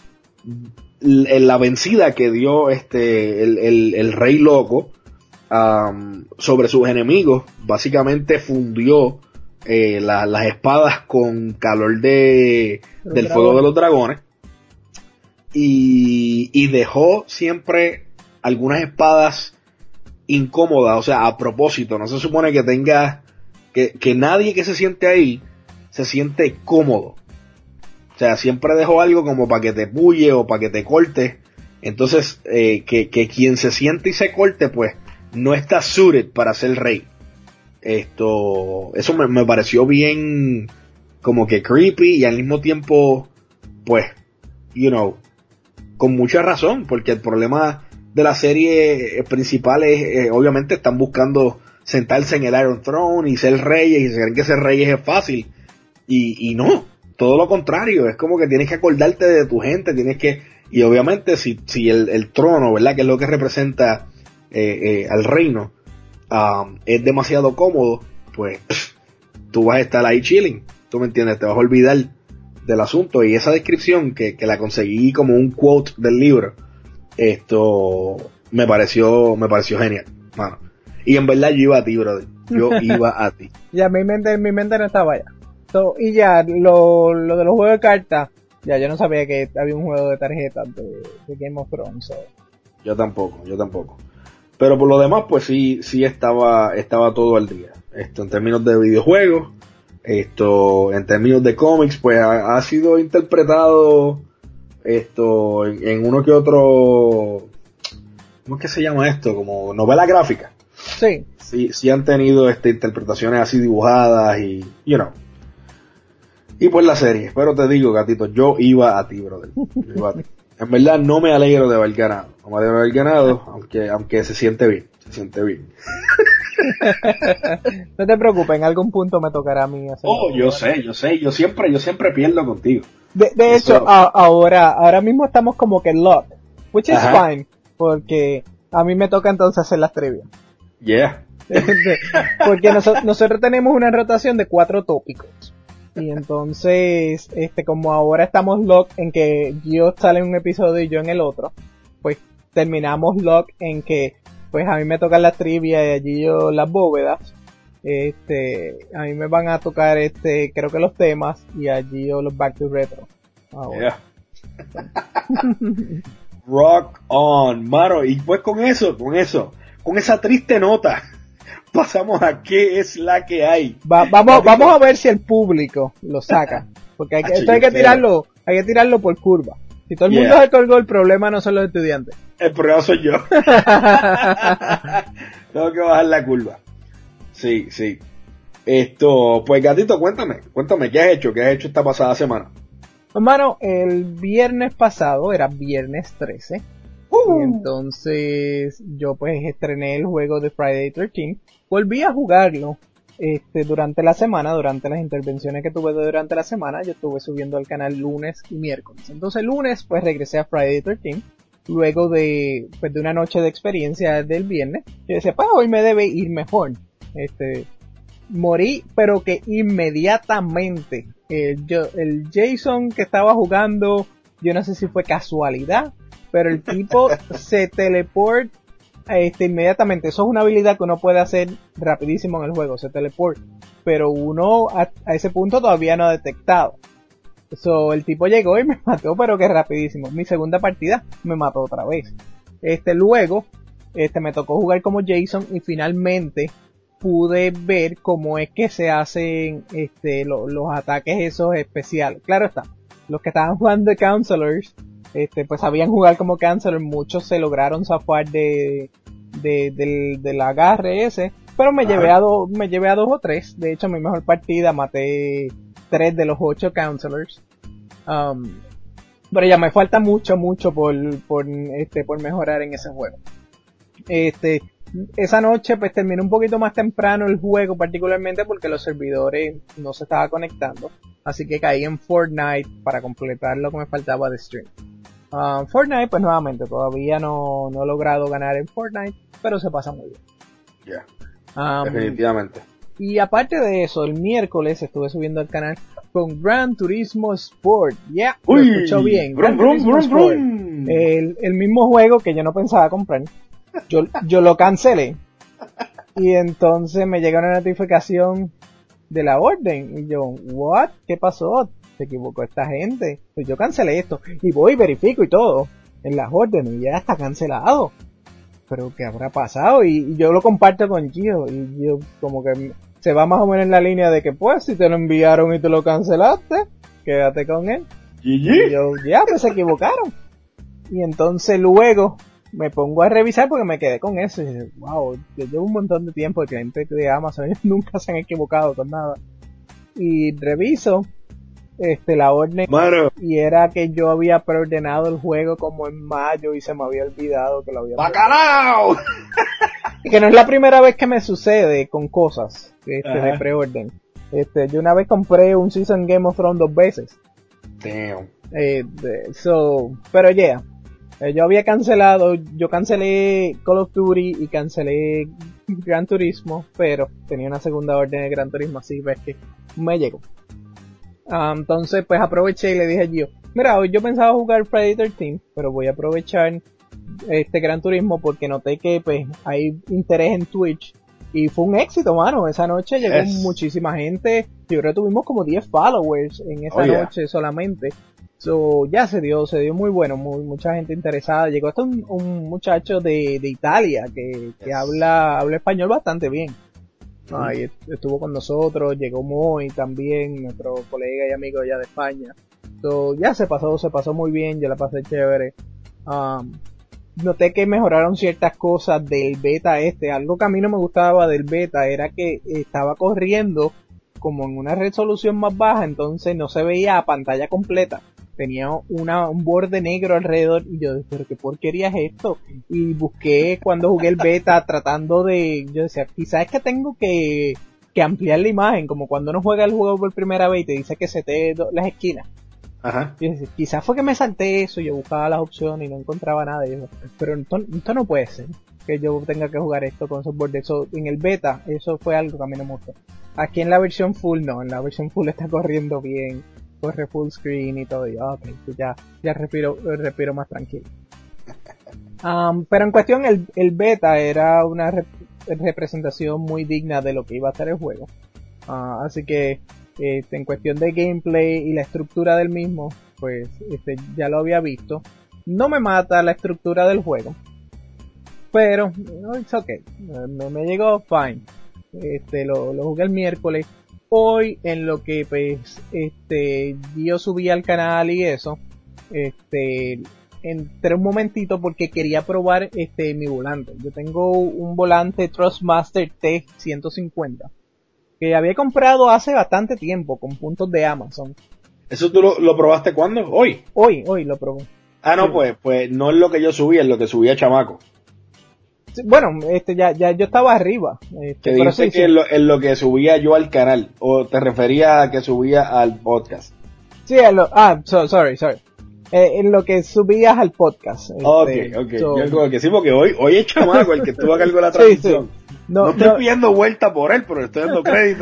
la vencida que dio este, el, el, el rey loco um, sobre sus enemigos. Básicamente fundió eh, la, las espadas con calor de, del dragón. Fuego de los dragones y, y dejó siempre algunas espadas incómodas, o sea, a propósito. No se supone que tenga que, que nadie que se siente ahí se siente cómodo. O sea, siempre dejó algo como para que te puye o para que te corte. Entonces, eh, que, que quien se siente y se corte, pues, no está suited para ser rey. Esto, eso me, me pareció bien como que creepy y al mismo tiempo, pues, you know, con mucha razón, porque el problema de la serie principal es, eh, obviamente están buscando sentarse en el Iron Throne y ser reyes y se creen que ser reyes es fácil y, y no, todo lo contrario, es como que tienes que acordarte de tu gente, tienes que, y obviamente si, si el, el trono, ¿verdad? Que es lo que representa eh, eh, al reino, um, es demasiado cómodo, pues pff, tú vas a estar ahí chilling, tú me entiendes, te vas a olvidar del asunto. Y esa descripción que, que la conseguí como un quote del libro, esto me pareció me pareció genial, mano. Y en verdad yo iba a ti, brother, yo iba a ti.
Ya mi mente, mi mente no estaba allá. So, y ya, lo, lo de los juegos de cartas, ya yo no sabía que había un juego de tarjetas de, de Game of Thrones. So.
Yo tampoco, yo tampoco. Pero por lo demás, pues sí, sí estaba, estaba todo al día. Esto en términos de videojuegos, esto en términos de cómics, pues ha, ha sido interpretado esto, en, en uno que otro, ¿cómo es que se llama esto? Como novela gráfica.
Sí.
Sí, sí han tenido este, interpretaciones así dibujadas y, you know. Y pues la serie, pero te digo, gatito, yo iba a ti, brother. Yo iba a ti. En verdad no me alegro de haber ganado. No me alegro de haber ganado, aunque, aunque se siente bien, se siente bien.
No te preocupes, en algún punto me tocará a mí hacerlo.
Oh, yo sé, yo sé, yo siempre, yo siempre pierdo contigo.
De, de
Eso.
hecho, a, ahora, ahora mismo estamos como que lock, which is
Ajá.
fine, porque a mí me toca entonces hacer las trivias.
Yeah.
Porque nosotros, nosotros tenemos una rotación de cuatro tópicos. Y entonces, este, como ahora estamos lock en que Gio sale en un episodio y yo en el otro, pues terminamos lock en que, pues a mí me tocan las trivias y a Gio las bóvedas. Este, a mí me van a tocar este, creo que los temas y a Gio los back to retro. Ahora.
Yeah. Rock on, mano. Y pues con eso, con eso, con esa triste nota, pasamos a qué es la que hay.
Va, vamos, vamos a ver si el público lo saca, porque hay que, esto hay que tirarlo, hay que tirarlo por curva. Si todo el
Yeah.
mundo se colgó, el problema no son los estudiantes.
El problema soy yo. Tengo que bajar la curva. Sí, sí. Esto, pues gatito, cuéntame, cuéntame, ¿qué has hecho? ¿Qué has hecho esta pasada semana?
Hermano, el viernes pasado, era viernes trece,
Uh.
y entonces yo pues estrené el juego de Friday trece. Volví a jugarlo este durante la semana, durante las intervenciones que tuve durante la semana. Yo estuve subiendo al canal lunes y miércoles. Entonces el lunes pues regresé a Friday trece, luego de pues de una noche de experiencia del viernes. Yo decía, pues hoy me debe ir mejor. Este, morí, pero que inmediatamente. El, yo, el Jason que estaba jugando, yo no sé si fue casualidad, pero el tipo se teleport este, inmediatamente. Eso es una habilidad que uno puede hacer rapidísimo en el juego, se teleport. Pero uno a, a ese punto todavía no ha detectado. So, el tipo llegó y me mató, pero que rapidísimo. Mi segunda partida me mató otra vez. Este, luego, este, me tocó jugar como Jason y finalmente pude ver cómo es que se hacen este lo, los ataques esos especiales. Claro está, los que estaban jugando de Counselors, este pues sabían jugar como Counselor, muchos se lograron zafar de, de del, del agarre ese, pero me llevé a dos, me llevé a dos o tres. De hecho, mi mejor partida maté tres de los ocho Counselors. Um, pero ya me falta mucho, mucho por, por este por mejorar en ese juego. Este Esa noche pues terminé un poquito más temprano el juego, particularmente porque los servidores no se estaban conectando, así que caí en Fortnite para completar lo que me faltaba de stream. Uh, Fortnite pues nuevamente todavía no, no he logrado ganar en Fortnite, pero se pasa muy bien.
Ya,
Um,
definitivamente.
Y aparte de eso, el miércoles estuve subiendo al canal con Gran Turismo Sport. Ya, yeah, lo
Uy,
escuchó bien.
brum,
Gran
brum,
Turismo
brum,
Sport.
brum.
El, el mismo juego que yo no pensaba comprar. Yo, yo lo cancelé. Y entonces me llega una notificación de la orden. Y yo, ¿what? ¿Qué pasó? Se equivocó esta gente. Pues yo cancelé esto. Y voy y verifico y todo. En las órdenes. Y ya está cancelado. Pero ¿qué habrá pasado? Y, y yo lo comparto con Gio. Y yo como que se va más o menos en la línea de que pues si te lo enviaron y te lo cancelaste, quédate con él.
G
Y
G.
yo, ya, pues se equivocaron. Y entonces luego me pongo a revisar porque me quedé con eso. Y dije, wow, yo llevo un montón de tiempo de cliente de Amazon, ellos nunca se han equivocado con nada. Y reviso este la orden
Mano,
y era que yo había preordenado el juego como en mayo y se me había olvidado que lo había
¡bacalao!
y que no es la primera vez que me sucede con cosas este, de
Ajá.
preorden. Este, yo una vez compré un Season Game of Thrones dos veces.
Damn.
Eh, de- so, pero yeah, eh, yo había cancelado, yo cancelé Call of Duty y cancelé Gran Turismo, pero tenía una segunda orden de Gran Turismo, así ves que me llegó. Ah, entonces pues aproveché y le dije a Gio, mira, hoy yo pensaba jugar Friday trece, pero voy a aprovechar este Gran Turismo porque noté que pues hay interés en Twitch y fue un éxito, mano. Esa noche llegó
Yes.
muchísima gente, yo creo que tuvimos como diez followers en esa
Oh, yeah.
noche solamente. So, ya se dio, se dio muy bueno, muy, mucha gente interesada. Llegó hasta un, un muchacho de, de Italia que, que
Yes.
habla, habla español bastante bien.
Ujú.
Ay, estuvo con nosotros, llegó Moy también, nuestro colega y amigo allá de España. So, ya se pasó, se pasó muy bien, yo la pasé chévere. Um, noté que mejoraron ciertas cosas del beta este. Algo que a mí no me gustaba del beta era que estaba corriendo como en una resolución más baja, entonces no se veía a pantalla completa. Tenía una, un borde negro alrededor y yo, pero qué porquería es esto. Y busqué cuando jugué el beta tratando de, yo decía, quizás es que tengo que, que ampliar la imagen, como cuando uno juega el juego por primera vez y te dice que se te las esquinas.
Ajá.
Y decía, quizás fue que me salté eso, yo buscaba las opciones y no encontraba nada. Y yo, pero esto, esto no puede ser, que yo tenga que jugar esto con esos bordes. Eso, en el beta, eso fue algo que a mí no me gustó. Aquí en la versión full no, en la versión full está corriendo bien. Corre full screen y todo, y ok, pues ya, ya respiro, respiro más tranquilo. Um, pero en cuestión, el, el beta era una rep representación muy digna de lo que iba a ser el juego. Uh, así que, este, en cuestión de gameplay y la estructura del mismo, pues, este, ya lo había visto. No me mata la estructura del juego, pero, no, it's okay. Me, me llegó fine. Este, lo, lo jugué el miércoles. Hoy, en lo que pues este yo subí al canal y eso, este entré un momentito porque quería probar este mi volante. Yo tengo un volante Trustmaster T ciento cincuenta que había comprado hace bastante tiempo con puntos de Amazon.
¿Eso tú lo, lo probaste cuándo? ¿Hoy?
Hoy, hoy lo probé.
Ah, no,
sí.
pues, pues no es lo que yo subí, es lo que subía Chamaco.
Bueno, este ya ya yo estaba arriba. Este,
que
pero
dice
sí,
que
sí.
Es, lo, es lo que subía yo al canal, o te refería a que subía al podcast.
Sí, lo, ah, so, sorry, sorry. Eh, en lo que subías al podcast. Este,
ok, ok.
So,
yo creo que sí, porque hoy, hoy es Chamaco el que estuvo a cargo de la transmisión.
Sí, sí.
No, no estoy no, pidiendo vuelta por él, pero le estoy dando crédito.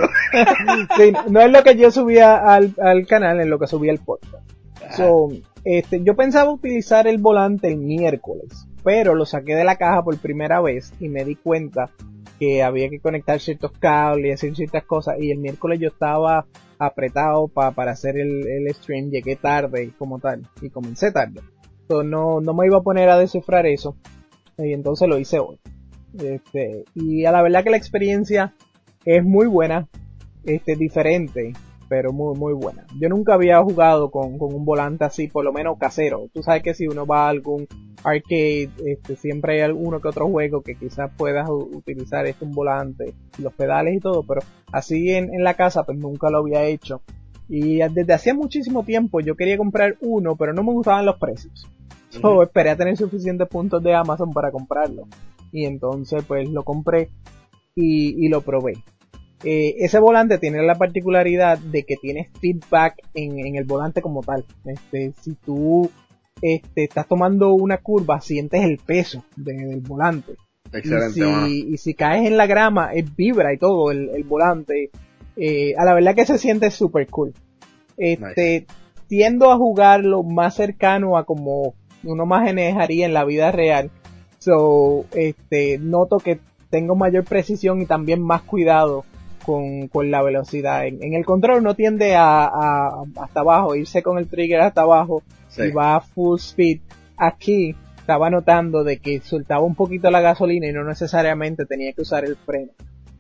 Sí, no es lo que yo subía al, al canal, es lo que subía al podcast. So, este, yo pensaba utilizar el volante el miércoles, pero lo saqué de la caja por primera vez y me di cuenta que había que conectar ciertos cables y hacer ciertas cosas, y el miércoles yo estaba apretado pa, para hacer el, el stream, llegué tarde como tal, y comencé tarde. So, no, no me iba a poner a descifrar eso, y entonces lo hice hoy. Este, y a la verdad que la experiencia es muy buena, este, diferente, pero muy muy buena. Yo nunca había jugado con, con un volante así, por lo menos casero. Tú sabes que si uno va a algún arcade, este, siempre hay alguno que otro juego que quizás puedas utilizar este un volante, los pedales y todo, pero así en, en la casa pues nunca lo había hecho. Y desde hacía muchísimo tiempo yo quería comprar uno, pero no me gustaban los precios. So, uh-huh. Esperé a tener suficientes puntos de Amazon para comprarlo. Y entonces pues lo compré y, y lo probé. Eh, ese volante tiene la particularidad de que tiene feedback en, en el volante como tal. Este, si tú este, estás tomando una curva, sientes el peso de, del volante.
Excelente.
Y si, y si caes en la grama, es vibra y todo el, el volante. Eh, a la verdad que se siente super cool. Este, nice. Tiendo a jugarlo más cercano a como uno más manejaría en la vida real. So, este, noto que tengo mayor precisión y también más cuidado con, con la velocidad. En, en el control uno tiende a, a hasta abajo, irse con el trigger hasta abajo, sí. Y va a full speed. Aquí estaba notando de que soltaba un poquito la gasolina y no necesariamente tenía que usar el freno.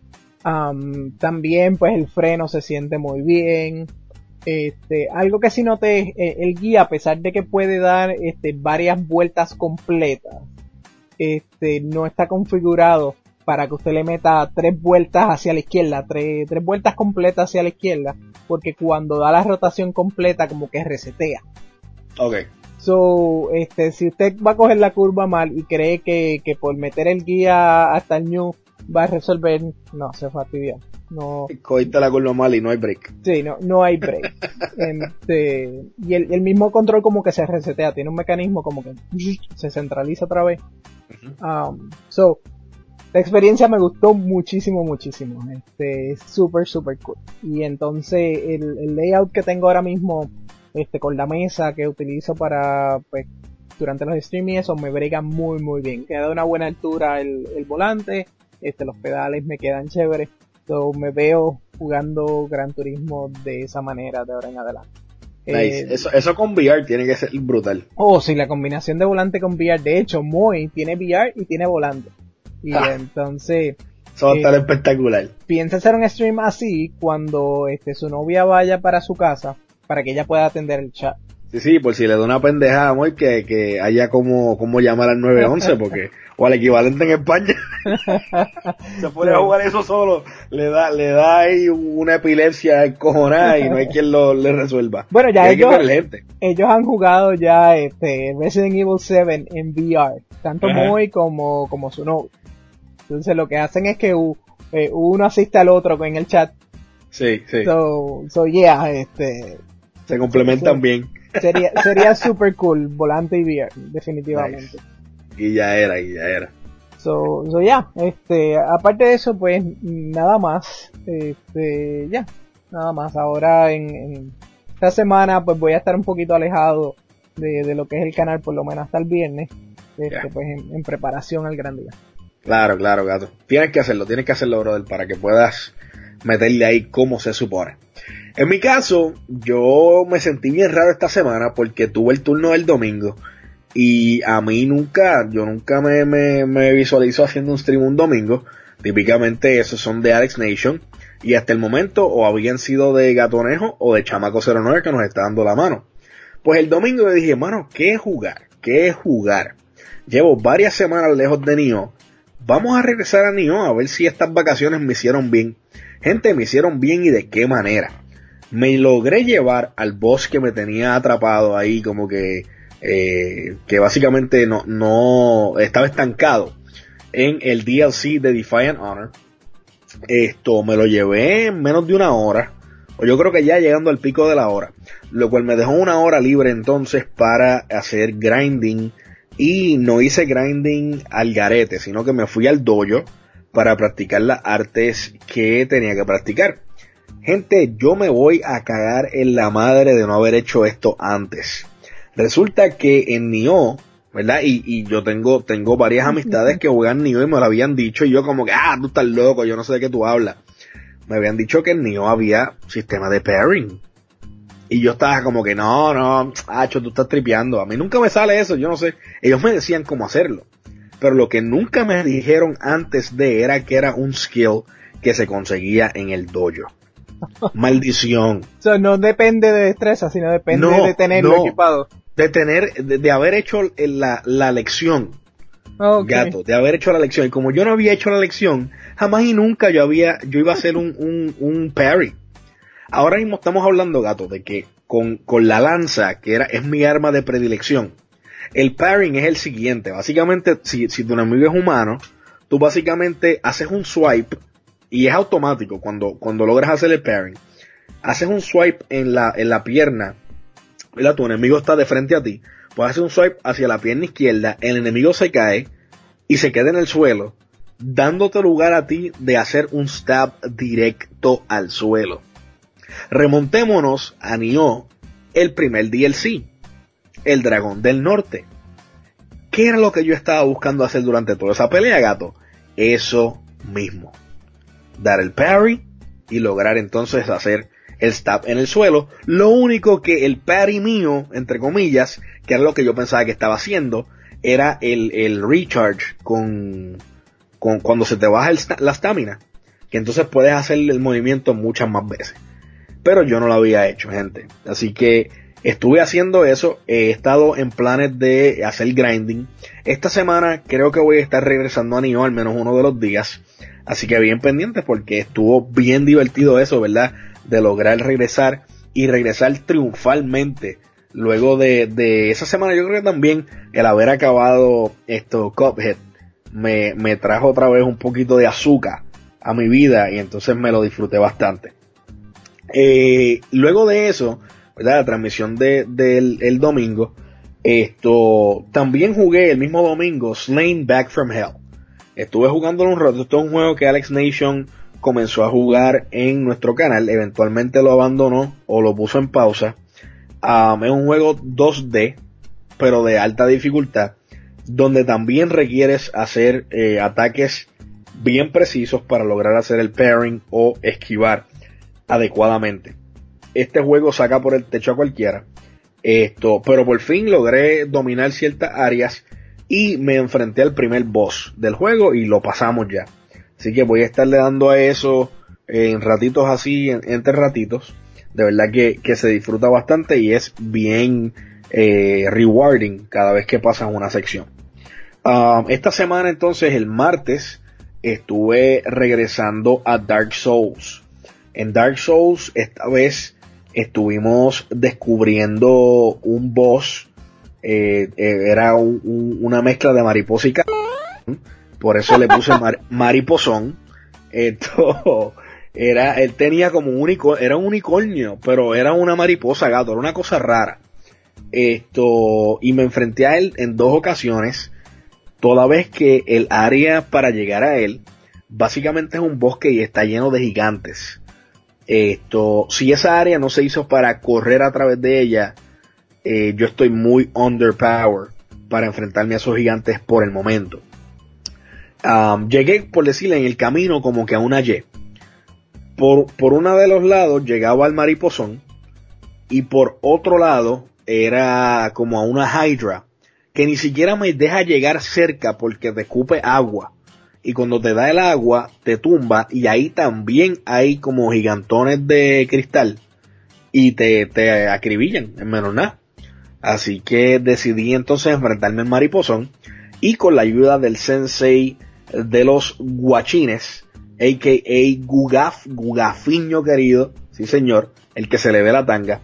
Um, también pues el freno se siente muy bien. Este, algo que sí noté, eh, el guía, a pesar de que puede dar este, varias vueltas completas, este, no está configurado para que usted le meta tres vueltas hacia la izquierda, tres, tres vueltas completas hacia la izquierda, porque cuando da la rotación completa como que resetea.
Okay.
So, este, si usted va a coger la curva mal y cree que, que por meter el guía hasta el new va a resolver, no, se fastidia. No.
Cogiste la curva mal y no hay break.
Sí, no, no hay break. este, y el, el mismo control como que se resetea, tiene un mecanismo como que se centraliza otra vez. Uh-huh. Um, so, la experiencia me gustó muchísimo, muchísimo. Este, es súper, súper cool. Y entonces, el, el layout que tengo ahora mismo, este, con la mesa que utilizo para, pues, durante los streams y eso, me brega muy, muy bien. Queda de una buena altura el, el volante, este, los pedales me quedan chéveres. So, me veo jugando Gran Turismo de esa manera de ahora en adelante.
Nice.
Eh,
eso, eso con V R tiene que ser brutal.
Oh, sí, la combinación de volante con V R. De hecho, Moy tiene V R y tiene volante. Y ah, entonces...
Eso va a estar eh, espectacular.
Piensa hacer un stream así cuando este su novia vaya para su casa, para que ella pueda atender el chat.
Sí, sí, por si le da una pendejada, amor, que, que haya como, como llamar al nueve once, porque, o al equivalente en España, se pone a jugar eso solo, le da, le da ahí una epilepsia encojonada y no hay quien lo le resuelva.
Bueno, ya ellos, ellos han jugado ya este Resident Evil siete en V R, tanto Moy como, como Tsunade. Entonces lo que hacen es que uh, eh, uno asiste al otro en el chat.
Sí, sí.
So, so yeah, este...
Se complementan so, bien.
Sería, sería super cool, volante y V R, definitivamente.
Nice. Y ya era, y ya era.
So, so ya, yeah, este, aparte de eso, pues, nada más, este, ya, yeah, nada más. Ahora en, en esta semana, pues voy a estar un poquito alejado de, de lo que es el canal, por lo menos hasta el viernes, este, yeah. pues en, en preparación al gran día.
Claro, claro, gato. Tienes que hacerlo, tienes que hacerlo, brother, para que puedas meterle ahí como se supone. En mi caso, yo me sentí bien raro esta semana porque tuve el turno del domingo y a mí nunca, yo nunca me, me, me visualizo haciendo un stream un domingo. Típicamente esos son de Alex Nation y hasta el momento o habían sido de Gatonejo o de Chamaco cero nueve que nos está dando la mano. Pues el domingo le dije, mano, ¿qué jugar? ¿Qué jugar? Llevo varias semanas lejos de Nioh. Vamos a regresar a Nioh a ver si estas vacaciones me hicieron bien. Gente, me hicieron bien y de qué manera. Me logré llevar al boss que me tenía atrapado ahí, como que eh, que básicamente no, no estaba estancado en el D L C de Defiant Honor. Esto me lo llevé en menos de una hora, o yo creo que ya llegando al pico de la hora, lo cual me dejó una hora libre entonces para hacer grinding, y no hice grinding al garete, sino que me fui al dojo para practicar las artes que tenía que practicar. Gente, yo me voy a cagar en la madre de no haber hecho esto antes. Resulta que en Nioh, ¿verdad? Y, y yo tengo, tengo varias amistades que juegan Nioh y me lo habían dicho y yo como que, ah, tú estás loco, yo no sé de qué tú hablas. Me habían dicho que en Nioh había sistema de pairing. Y yo estaba como que, no, no, acho, tú estás tripeando. A mí nunca me sale eso, yo no sé. Ellos me decían cómo hacerlo. Pero lo que nunca me dijeron antes de era que era un skill que se conseguía en el dojo. Maldición.
O sea, no depende de destreza, sino depende no, de tenerlo no, equipado.
De tener, de, de haber hecho la, la lección. Okay. Gato, de haber hecho la lección. Y como yo no había hecho la lección, jamás y nunca yo había, yo iba a hacer un, un, un parry. Ahora mismo estamos hablando, gato, de que con, con la lanza, que era, es mi arma de predilección, el parrying es el siguiente. Básicamente, si, si tu enemigo es humano, tú básicamente haces un swipe. Y es automático cuando, cuando logras hacer el parrying. Haces un swipe en la, en la pierna, ¿verdad? Tu enemigo está de frente a ti. Puedes hacer un swipe hacia la pierna izquierda, el enemigo se cae y se queda en el suelo, dándote lugar a ti de hacer un stab directo al suelo. Remontémonos a Nioh, el primer D L C, el Dragón del Norte. ¿Qué era lo que yo estaba buscando hacer durante toda esa pelea, gato? Eso mismo. Dar el parry y lograr entonces hacer el stab en el suelo. Lo único que el parry mío, entre comillas, que era lo que yo pensaba que estaba haciendo, era el, el recharge con, con cuando se te baja el, la estamina, que entonces puedes hacer el movimiento muchas más veces. Pero yo no lo había hecho, gente. Así que estuve haciendo eso. He estado en planes de hacer grinding. Esta semana creo que voy a estar regresando a Nioh al menos uno de los días. Así que bien pendientes porque estuvo bien divertido eso, ¿verdad? De lograr regresar y regresar triunfalmente. Luego de, de esa semana, yo creo que también el haber acabado esto, Cuphead, me, me trajo otra vez un poquito de azúcar a mi vida y entonces me lo disfruté bastante. Eh, luego de eso, ¿verdad? La transmisión de, del el domingo, esto, también jugué el mismo domingo Slain Back from Hell. Estuve jugándolo un rato. Esto es un juego que Alex Nation comenzó a jugar en nuestro canal. Eventualmente lo abandonó o lo puso en pausa. Um, es un juego dos D, pero de alta dificultad, donde también requieres hacer eh, ataques bien precisos para lograr hacer el pairing o esquivar adecuadamente. Este juego saca por el techo a cualquiera. Esto, pero por fin logré dominar ciertas áreas y me enfrenté al primer boss del juego y lo pasamos ya. Así que voy a estarle dando a eso en ratitos así, en, entre ratitos. De verdad que, que se disfruta bastante y es bien eh, rewarding cada vez que pasas una sección. Um, esta semana entonces, el martes, estuve regresando a Dark Souls. En Dark Souls esta vez estuvimos descubriendo un boss, eh, eh, era un, un, una mezcla de mariposa y ca... por eso le puse mar, mariposón. Esto era, él tenía como un unicornio, era un unicornio, pero era una mariposa, gato, era una cosa rara. Esto, y me enfrenté a él en dos ocasiones, toda vez que el área para llegar a él básicamente es un bosque y está lleno de gigantes. Esto, si esa área no se hizo para correr a través de ella, eh, yo estoy muy underpowered para enfrentarme a esos gigantes por el momento. Um, llegué, por decirle, en el camino como que a una Y. Por, por uno de los lados llegaba al mariposón y por otro lado era como a una Hydra que ni siquiera me deja llegar cerca porque te escupe agua. Y cuando te da el agua, te tumba, y ahí también hay como gigantones de cristal, y te, te acribillan en menos nada. Así que decidí entonces enfrentarme al mariposón, y con la ayuda del sensei de los guachines, a k a. Gugaf, Gugafiño querido, sí señor, el que se le ve la tanga,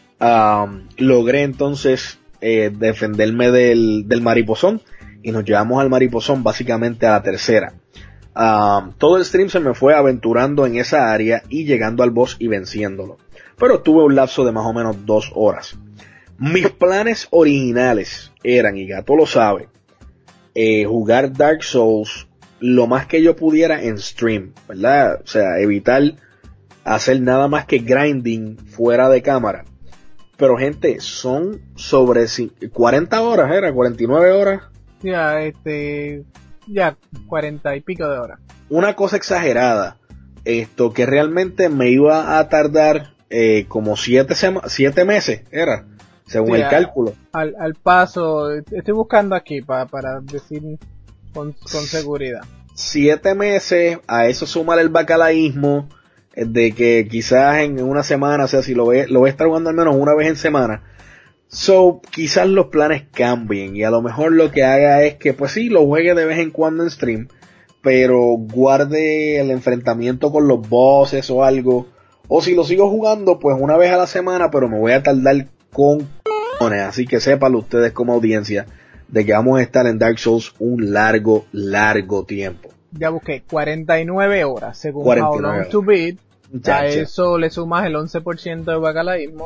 um, logré entonces eh, defenderme del, del mariposón, y nos llevamos al mariposón básicamente a la tercera. Um, todo el stream se me fue aventurando en esa área y llegando al boss y venciéndolo. Pero tuve un lapso de más o menos dos horas. Mis planes originales eran, y Gato lo sabe, eh, jugar Dark Souls lo más que yo pudiera en stream, ¿verdad? O sea, evitar hacer nada más que grinding fuera de cámara. Pero gente, son sobre cuarenta horas, ¿era? cuarenta y nueve horas.
Ya, este, ya, cuarenta y pico de horas.
Una cosa exagerada, esto que realmente me iba a tardar eh, como siete, sema- siete meses, era, según
Sí,
el
a-
cálculo.
Al, al paso, estoy buscando aquí pa, para decir con, con seguridad.
Siete meses, a eso súmale el bacalaísmo, eh, de que quizás en una semana, o sea, si lo ve, lo voy a estar jugando al menos una vez en semana. So, quizás los planes cambien y a lo mejor lo que haga es que, pues sí, lo juegue de vez en cuando en stream, pero guarde el enfrentamiento con los bosses o algo. O si lo sigo jugando, pues una vez a la semana, pero me voy a tardar con cojones. Así que sépanlo ustedes como audiencia de que vamos a estar en Dark Souls un largo, largo tiempo.
Ya busqué cuarenta y nueve horas, según
cuarenta y
How
nueve
Long to Beat. A
Muchacha.
eso le sumas el once por ciento de bacalaísmo.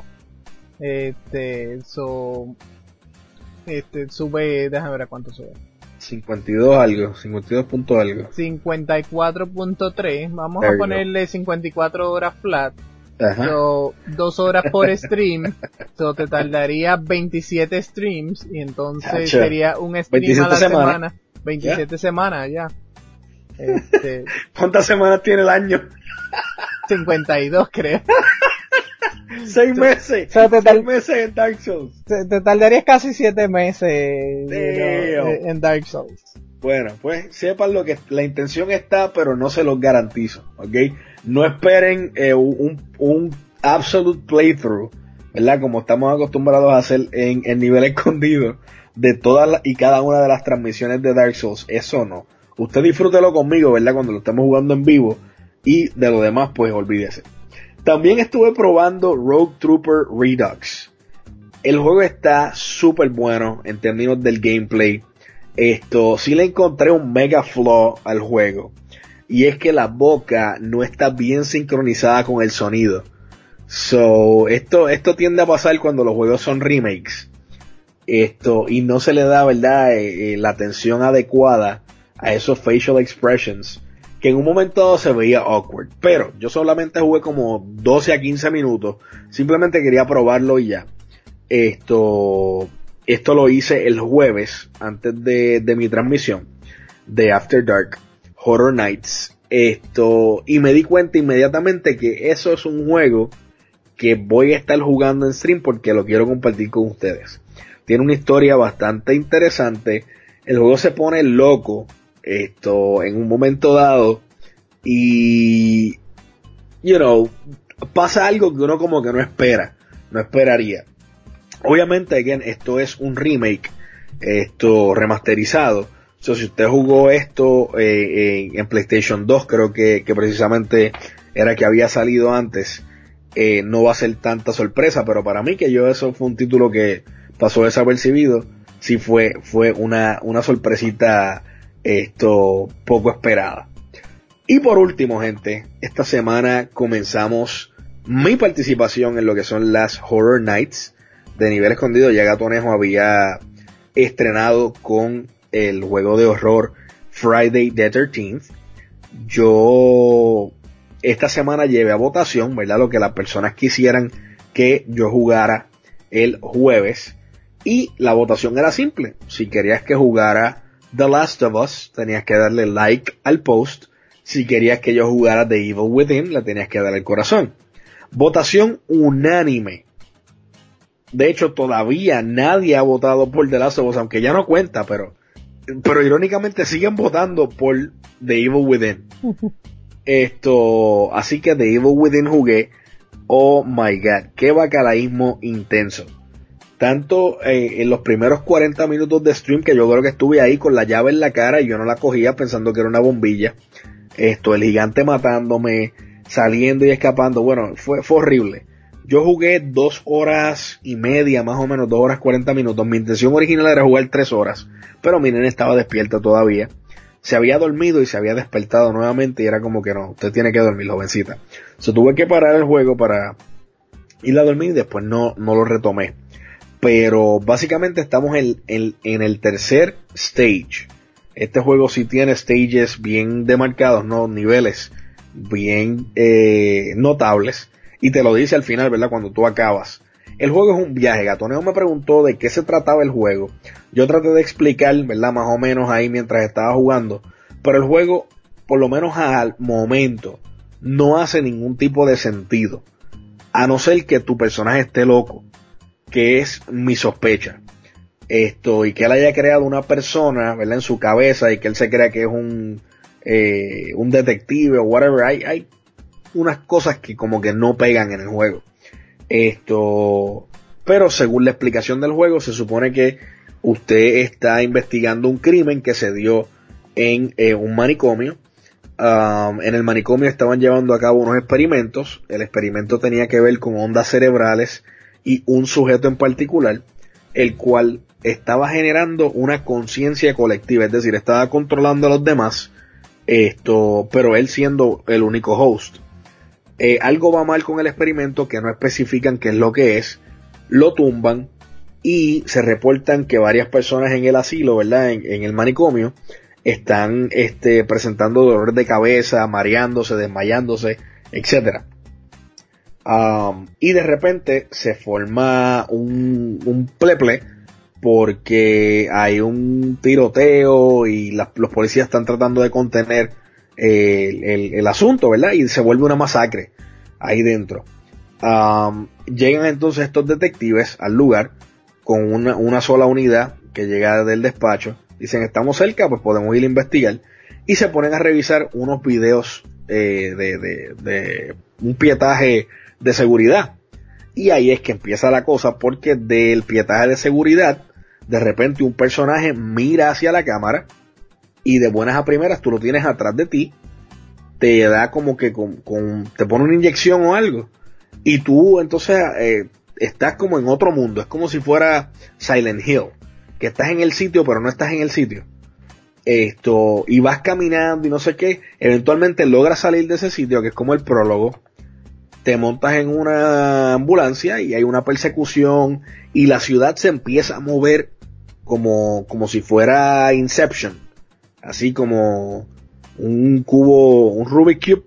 Este, so, este, sube, déjame ver a cuánto sube.
cincuenta y dos algo, cincuenta y dos punto algo.
cincuenta y cuatro punto tres, vamos
There
a
you
ponerle cincuenta y cuatro horas flat.
Ajá.
So, dos horas por stream, so te tardaría veintisiete streams, y entonces
Chacho.
sería un stream
veintisiete
a la
semanas.
semana. veintisiete semanas ya. Este,
¿Cuántas semanas tiene el año?
cincuenta y dos creo.
Seis meses.
O sea, te
Seis
tal-
meses en Dark Souls.
Te, te tardarías casi siete meses, you know,
Damn.
en Dark Souls.
Bueno, pues sepan lo que la intención está, pero no se los garantizo, ¿ok? No esperen eh, un, un absolute playthrough, ¿verdad? Como estamos acostumbrados a hacer en el nivel escondido de todas la- y cada una de las transmisiones de Dark Souls. Eso no. Usted disfrútelo conmigo, ¿verdad? Cuando lo estemos jugando en vivo, y de lo demás, pues olvídese. También estuve probando Rogue Trooper Redux. El juego está súper bueno en términos del gameplay. Esto, sí le encontré un mega flaw al juego, y es que la boca no está bien sincronizada con el sonido. So, esto, esto tiende a pasar cuando los juegos son remakes. Esto, y no se le da, ¿verdad?, eh, eh, la atención adecuada a esos facial expressions, que en un momento dado se veía awkward. Pero yo solamente jugué como doce a quince minutos, simplemente quería probarlo y ya. Esto, esto lo hice el jueves, antes de, de mi transmisión de After Dark Horror Nights. Esto, y me di cuenta inmediatamente que eso es un juego que voy a estar jugando en stream porque lo quiero compartir con ustedes. Tiene una historia bastante interesante. El juego se pone loco, esto, en un momento dado, y, you know, pasa algo que uno como que no espera, no esperaría. Obviamente, again, esto es un remake, esto remasterizado. So, si usted jugó esto eh, en, en PlayStation dos, creo que, que precisamente era que había salido antes, eh, no va a ser tanta sorpresa, pero para mí, que yo eso fue un título que pasó desapercibido, sí fue, fue una, una sorpresita esto poco esperada. Y por último, gente, esta semana comenzamos mi participación en lo que son las Horror Nights de nivel escondido. Ya Gatonejo había estrenado con el juego de horror Friday the thirteenth. Yo esta semana llevé a votación, ¿verdad?, lo que las personas quisieran que yo jugara el jueves. Y la votación era simple. Si querías que jugara The Last of Us, tenías que darle like al post. Si querías que yo jugara The Evil Within, le tenías que dar el corazón. Votación unánime. De hecho, todavía nadie ha votado por The Last of Us, aunque ya no cuenta, pero, pero irónicamente siguen votando por The Evil Within. Esto, así que The Evil Within jugué. Oh my god, qué bacalaísmo intenso. Tanto eh, en los primeros cuarenta minutos de stream, que yo creo que estuve ahí con la llave en la cara y yo no la cogía pensando que era una bombilla. Esto, el gigante matándome, saliendo y escapando. Bueno, fue, fue horrible. Yo jugué dos horas y media, más o menos, dos horas cuarenta minutos. Mi intención original era jugar tres horas, pero mi nene estaba despierta todavía. Se había dormido y se había despertado nuevamente y era como que no, usted tiene que dormir, jovencita. So, tuve que parar el juego para ir a dormir y después no, no lo retomé. Pero básicamente estamos en, en, en el tercer stage. Este juego sí tiene stages bien demarcados, ¿no? Niveles bien eh, notables. Y te lo dice al final, ¿verdad? Cuando tú acabas. El juego es un viaje. Gatoneo me preguntó de qué se trataba el juego. Yo traté de explicar, ¿verdad? Más o menos ahí mientras estaba jugando. Pero el juego, por lo menos al momento, no hace ningún tipo de sentido. A no ser que tu personaje esté loco. Que es mi sospecha. Esto, y que él haya creado una persona, ¿verdad?, en su cabeza, y que él se crea que es un eh, un detective o whatever. Hay, hay unas cosas que como que no pegan en el juego. Esto, pero según la explicación del juego, se supone que usted está investigando un crimen que se dio en eh, un manicomio. Um, en el manicomio estaban llevando a cabo unos experimentos. El experimento tenía que ver con ondas cerebrales y un sujeto en particular, el cual estaba generando una conciencia colectiva, es decir, estaba controlando a los demás, esto, pero él siendo el único host. Eh, algo va mal con el experimento, que no especifican qué es lo que es, lo tumban y se reportan que varias personas en el asilo, ¿verdad?, en, en el manicomio, están este, presentando dolor de cabeza, mareándose, desmayándose, etcétera. Um, y de repente se forma un, un pleple porque hay un tiroteo y la, los policías están tratando de contener eh, el, el, el asunto, ¿verdad? Y se vuelve una masacre ahí dentro. Um, llegan entonces estos detectives al lugar con una, una sola unidad que llega del despacho. Dicen, estamos cerca, pues podemos ir a investigar. Y se ponen a revisar unos videos eh, de, de, de un pietaje de seguridad. Y ahí es que empieza la cosa, porque del pietaje de seguridad, de repente un personaje mira hacia la cámara y de buenas a primeras tú lo tienes atrás de ti, te da como que con, con te pone una inyección o algo, y tú entonces eh, estás como en otro mundo. Es como si fuera Silent Hill, que estás en el sitio pero no estás en el sitio. Esto, y vas caminando y no sé qué, eventualmente logras salir de ese sitio, que es como el prólogo. Te montas en una ambulancia y hay una persecución y la ciudad se empieza a mover como, como si fuera Inception, así como un cubo, un Rubik's Cube.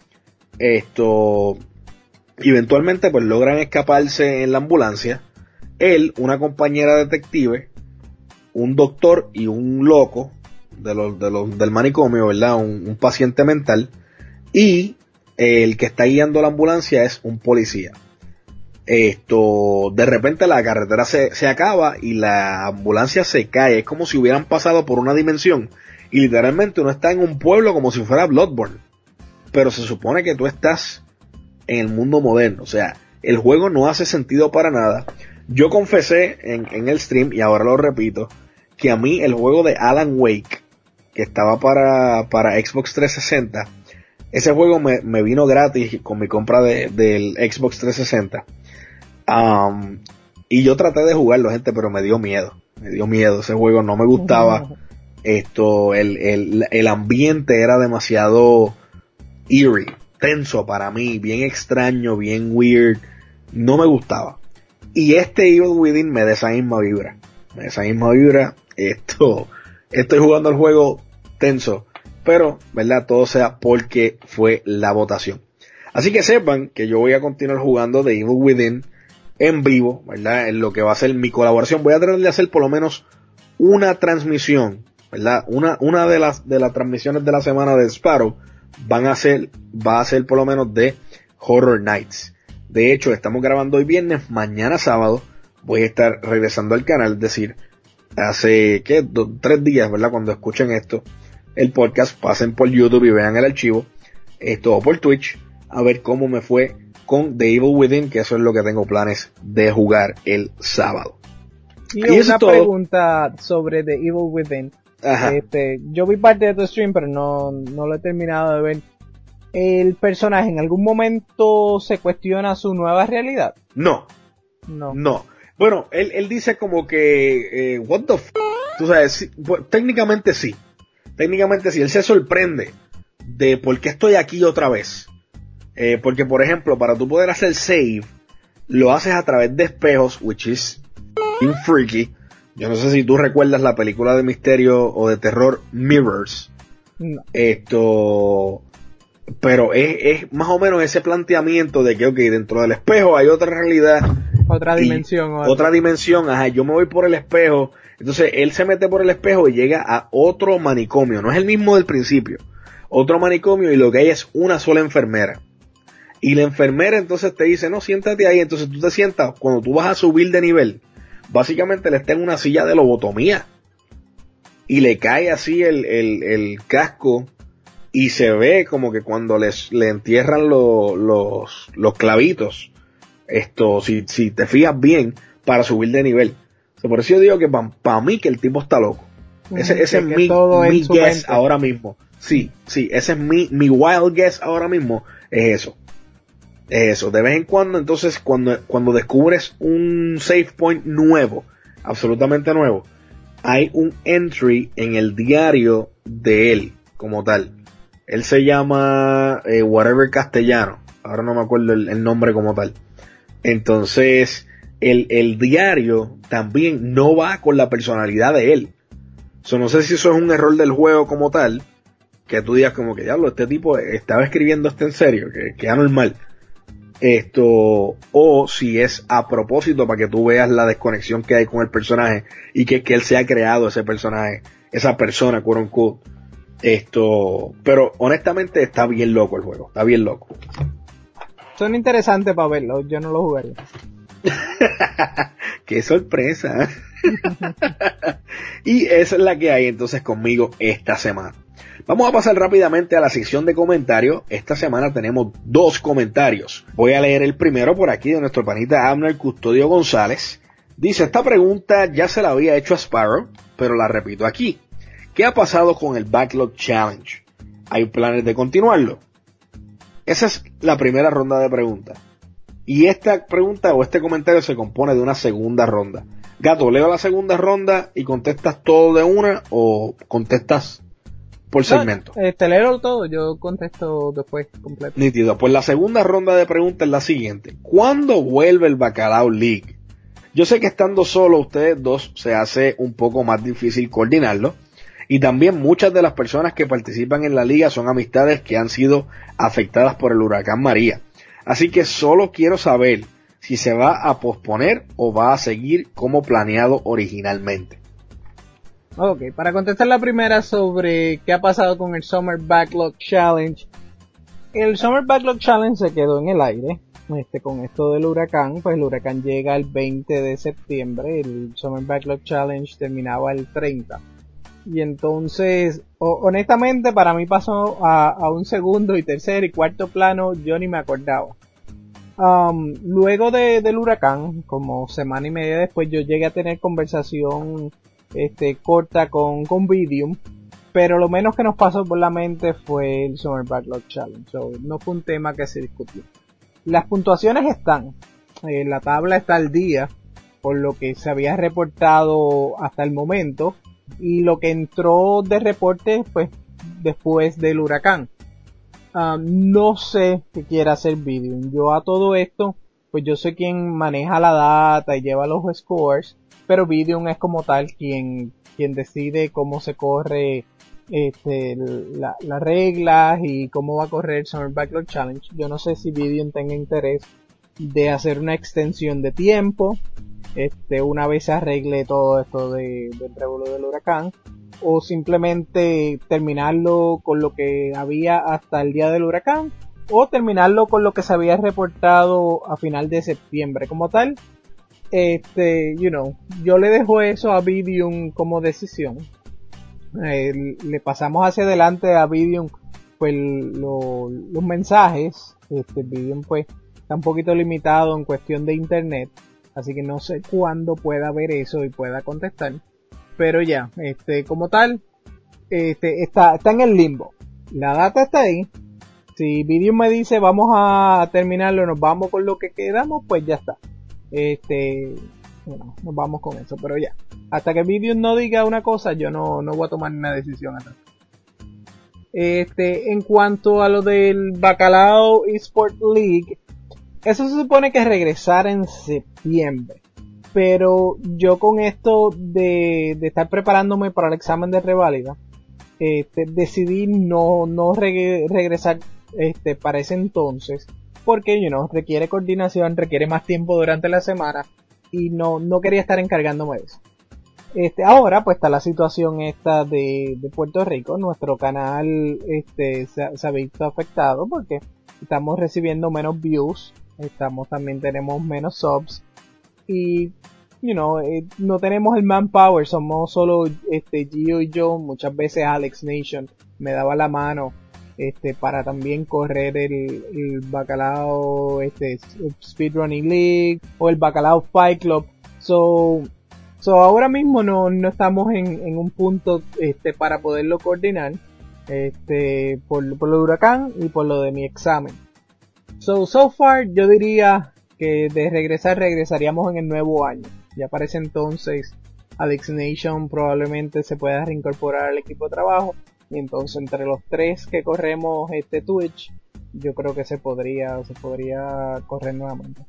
Esto, eventualmente pues logran escaparse en la ambulancia. Él, una compañera detective, un doctor y un loco de los, de los del manicomio, ¿verdad? Un, un paciente mental, y el que está guiando la ambulancia es un policía. Esto, de repente la carretera se, se acaba y la ambulancia se cae. Es como si hubieran pasado por una dimensión. Y literalmente uno está en un pueblo como si fuera Bloodborne. Pero se supone que tú estás en el mundo moderno. O sea, el juego no hace sentido para nada. Yo confesé en, en el stream, y ahora lo repito, que a mí el juego de Alan Wake, que estaba para, para Xbox trescientos sesenta, ese juego me, me vino gratis con mi compra de, del Xbox trescientos sesenta. Um, y yo traté de jugarlo, gente, pero me dio miedo. Me dio miedo, ese juego no me gustaba. Esto, el, el, el ambiente era demasiado eerie, tenso para mí, bien extraño, bien weird. No me gustaba. Y este Evil Within me da esa misma vibra. Me da esa misma vibra. Esto, estoy jugando el juego tenso, pero, ¿verdad? Todo sea porque fue la votación. Así que sepan que yo voy a continuar jugando The Evil Within en vivo, ¿verdad? En lo que va a ser mi colaboración. Voy a tratar de hacer por lo menos una transmisión, ¿verdad? Una, una de las, de las transmisiones de la semana de Sparrow van a ser, va a ser por lo menos de Horror Nights. De hecho, estamos grabando hoy viernes, mañana sábado voy a estar regresando al canal, es decir, hace, ¿qué? Do, tres días, ¿verdad? Cuando escuchen esto, el podcast, pasen por YouTube y vean el archivo, esto, o por Twitch, a ver cómo me fue con The Evil Within, que eso es lo que tengo planes de jugar el sábado.
Y, y una pregunta sobre The Evil Within.
Ajá.
Este, yo vi parte de tu stream, pero no, no lo he terminado de ver. ¿El personaje en algún momento se cuestiona su nueva realidad?
No.
No.
No. Bueno, él, él dice como que, eh, what the f***. Tú sabes, sí, pues, técnicamente sí. Técnicamente sí. Él se sorprende de por qué estoy aquí otra vez. Eh, porque, por ejemplo, para tú poder hacer save, lo haces a través de espejos, which is f***ing freaky. Yo no sé si tú recuerdas la película de misterio o de terror Mirrors.
No.
Esto... Pero es, es más o menos ese planteamiento de que, ok, dentro del espejo hay otra realidad.
Otra dimensión.
O otra dimensión, ajá, yo me voy por el espejo. Entonces, él se mete por el espejo y llega a otro manicomio. No es el mismo del principio. Otro manicomio y lo que hay es una sola enfermera. Y la enfermera entonces te dice, no, siéntate ahí. Entonces tú te sientas, cuando tú vas a subir de nivel, básicamente le está en una silla de lobotomía. Y le cae así el, el, el casco. Y se ve como que cuando les, le entierran lo, los, los clavitos, esto, si, si te fijas bien, para subir de nivel. O sea, por eso yo digo que para pa mí que el tipo está loco. Ese, ese es mi, mi guess ahora mismo. Sí, sí, ese es mi, mi wild guess ahora mismo, es eso. Es eso. De vez en cuando, entonces, cuando, cuando descubres un save point nuevo, absolutamente nuevo, hay un entry en el diario de él, como tal. Él se llama eh, Whatever Castellano. Ahora no me acuerdo el, el nombre como tal. Entonces, el, el diario también no va con la personalidad de él. So, no sé si eso es un error del juego como tal. Que tú digas como que, diablo, este tipo estaba escribiendo esto en serio. Que, que anormal. Esto, o si es a propósito para que tú veas la desconexión que hay con el personaje. Y que, que él se ha creado ese personaje. Esa persona, quote unquote. Esto, pero honestamente está bien loco el juego, está bien loco.
Son interesantes para verlo, yo no lo jugaría.
¡Qué sorpresa! Y esa es la que hay entonces conmigo esta semana. Vamos a pasar rápidamente a la sección de comentarios. Esta semana tenemos dos comentarios. Voy a leer el primero por aquí de nuestro panita Abner Custodio González. Dice, esta pregunta ya se la había hecho a Sparrow, pero la repito aquí. ¿Qué ha pasado con el Backlog Challenge? ¿Hay planes de continuarlo? Esa es la primera ronda de preguntas. Y esta pregunta o este comentario se compone de una segunda ronda. Gato, ¿leo la segunda ronda y contestas todo de una o contestas por segmento?
No, este, leo todo, yo contesto después completo.
Nítido. Pues la segunda ronda de preguntas es la siguiente. ¿Cuándo vuelve el Bacalao League? Yo sé que estando solo ustedes dos se hace un poco más difícil coordinarlo. Y también muchas de las personas que participan en la liga son amistades que han sido afectadas por el huracán María. Así que solo quiero saber si se va a posponer o va a seguir como planeado originalmente.
Ok, para contestar la primera sobre qué ha pasado con el Summer Backlog Challenge. El Summer Backlog Challenge se quedó en el aire. Este, con esto del huracán, pues el huracán llega el veinte de septiembre. El Summer Backlog Challenge terminaba el treinta. Y entonces, honestamente, para mí pasó a, a un segundo y tercer y cuarto plano, yo ni me acordaba. Um, luego de, del huracán, como semana y media después, yo llegué a tener conversación este, corta con, con Vidium, pero lo menos que nos pasó por la mente fue el Summer Backlog Challenge, so, no fue un tema que se discutió. Las puntuaciones están, eh, la tabla está al día, por lo que se había reportado hasta el momento, y lo que entró de reporte, pues, después del huracán. Uh, no sé qué quiera hacer Vidium. Yo a todo esto, pues yo soy quien maneja la data y lleva los scores, pero Vidium es como tal quien, quien decide cómo se corre este, la, las reglas y cómo va a correr el Summer Backlog Challenge. Yo no sé si Vidium tenga interés de hacer una extensión de tiempo, este, una vez se arregle todo esto de, del revuelo del huracán, o simplemente terminarlo con lo que había hasta el día del huracán, o terminarlo con lo que se había reportado a final de septiembre como tal. Este, you know, yo le dejo eso a Vidium como decisión. Eh, le pasamos hacia adelante a Vidium pues lo, los mensajes. Este Vidium pues está un poquito limitado en cuestión de internet, así que no sé cuándo pueda ver eso y pueda contestar. Pero ya, este, como tal, este, está, está en el limbo. La data está ahí. Si Vidium me dice vamos a terminarlo, nos vamos con lo que quedamos, pues ya está. Este, bueno, nos vamos con eso, pero ya. Hasta que Vidium no diga una cosa, yo no, no voy a tomar una decisión atrás. Este, en cuanto a lo del Bacalao Esport League, eso se supone que regresara en septiembre. Pero yo con esto de, de estar preparándome para el examen de reválida, este, decidí no, no reg- regresar este, para ese entonces, porque you know, requiere coordinación, requiere más tiempo durante la semana, y no, no quería estar encargándome de eso. Este, ahora pues está la situación esta de, de Puerto Rico, nuestro canal este, se, se ha visto afectado porque estamos recibiendo menos views, estamos también tenemos menos subs, y you know, eh, no tenemos el manpower, somos solo este Gio y yo. Muchas veces Alex Nation me daba la mano este para también correr el, el Bacalao este Speedrunning League o el Bacalao Fight Club. So, so ahora mismo no, no estamos en, en un punto este para poderlo coordinar este por, por lo de huracán y por lo de mi examen. So, so far yo diría que de regresar, regresaríamos en el nuevo año. Ya para ese entonces, Alex Nation probablemente se pueda reincorporar al equipo de trabajo. Y entonces entre los tres que corremos este Twitch, yo creo que se podría, se podría correr nuevamente.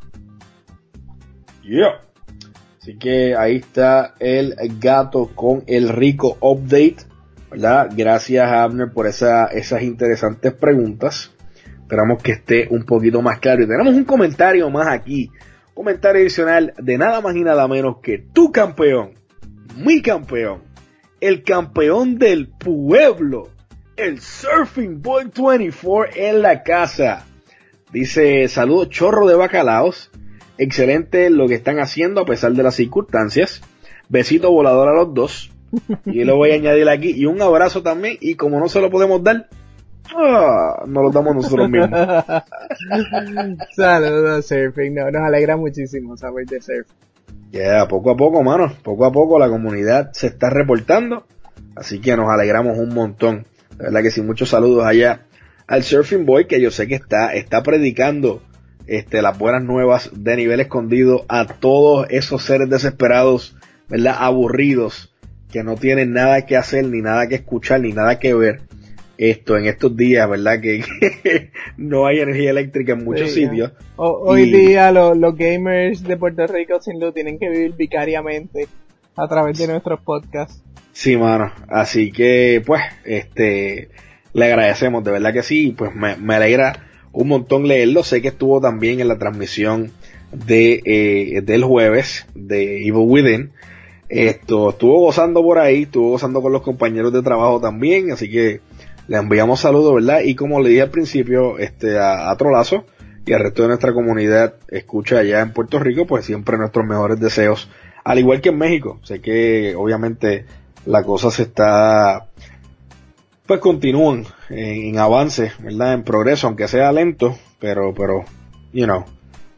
Yeah. Así que ahí está el gato con el rico update, ¿verdad? Gracias a Abner por esa, esas interesantes preguntas. Esperamos que esté un poquito más claro. Y tenemos un comentario más aquí. Un comentario adicional de nada más y nada menos que tu campeón. Mi campeón. El campeón del pueblo. El Surfing Boy veinticuatro en la casa. Dice, saludos chorro de bacalaos. Excelente lo que están haciendo a pesar de las circunstancias. Besito volador a los dos. Y lo voy a añadir aquí. Y un abrazo también. Y como no se lo podemos dar, ah, nos lo damos nosotros mismos.
Saludos Surfing. No, nos alegra muchísimo saber de Surfing.
Ya, yeah, poco a poco, mano. Poco a poco la comunidad se está reportando. Así que nos alegramos un montón. La verdad que sí, muchos saludos allá al Surfing Boy, que yo sé que está, está predicando este, las buenas nuevas de nivel escondido a todos esos seres desesperados, ¿verdad? Aburridos, que no tienen nada que hacer, ni nada que escuchar, ni nada que ver. Esto en estos días, ¿verdad? Que, que no hay energía eléctrica en muchos sí, sitios.
O, hoy y... día lo, los gamers de Puerto Rico sin luz tienen que vivir vicariamente a través de nuestros podcasts.
Sí, mano. Así que, pues, este, le agradecemos, de verdad que sí. Pues me, me alegra un montón leerlo. Sé que estuvo también en la transmisión de eh, del jueves de Evil Within. Esto, estuvo gozando por ahí, estuvo gozando con los compañeros de trabajo también, así que le enviamos saludos, ¿verdad? Y como le dije al principio, este, a, a Trolazo y al resto de nuestra comunidad escucha allá en Puerto Rico, pues siempre nuestros mejores deseos, al igual que en México. Sé que obviamente la cosa se está, pues continúan en, en avance, ¿verdad? En progreso, aunque sea lento, pero, pero, you know,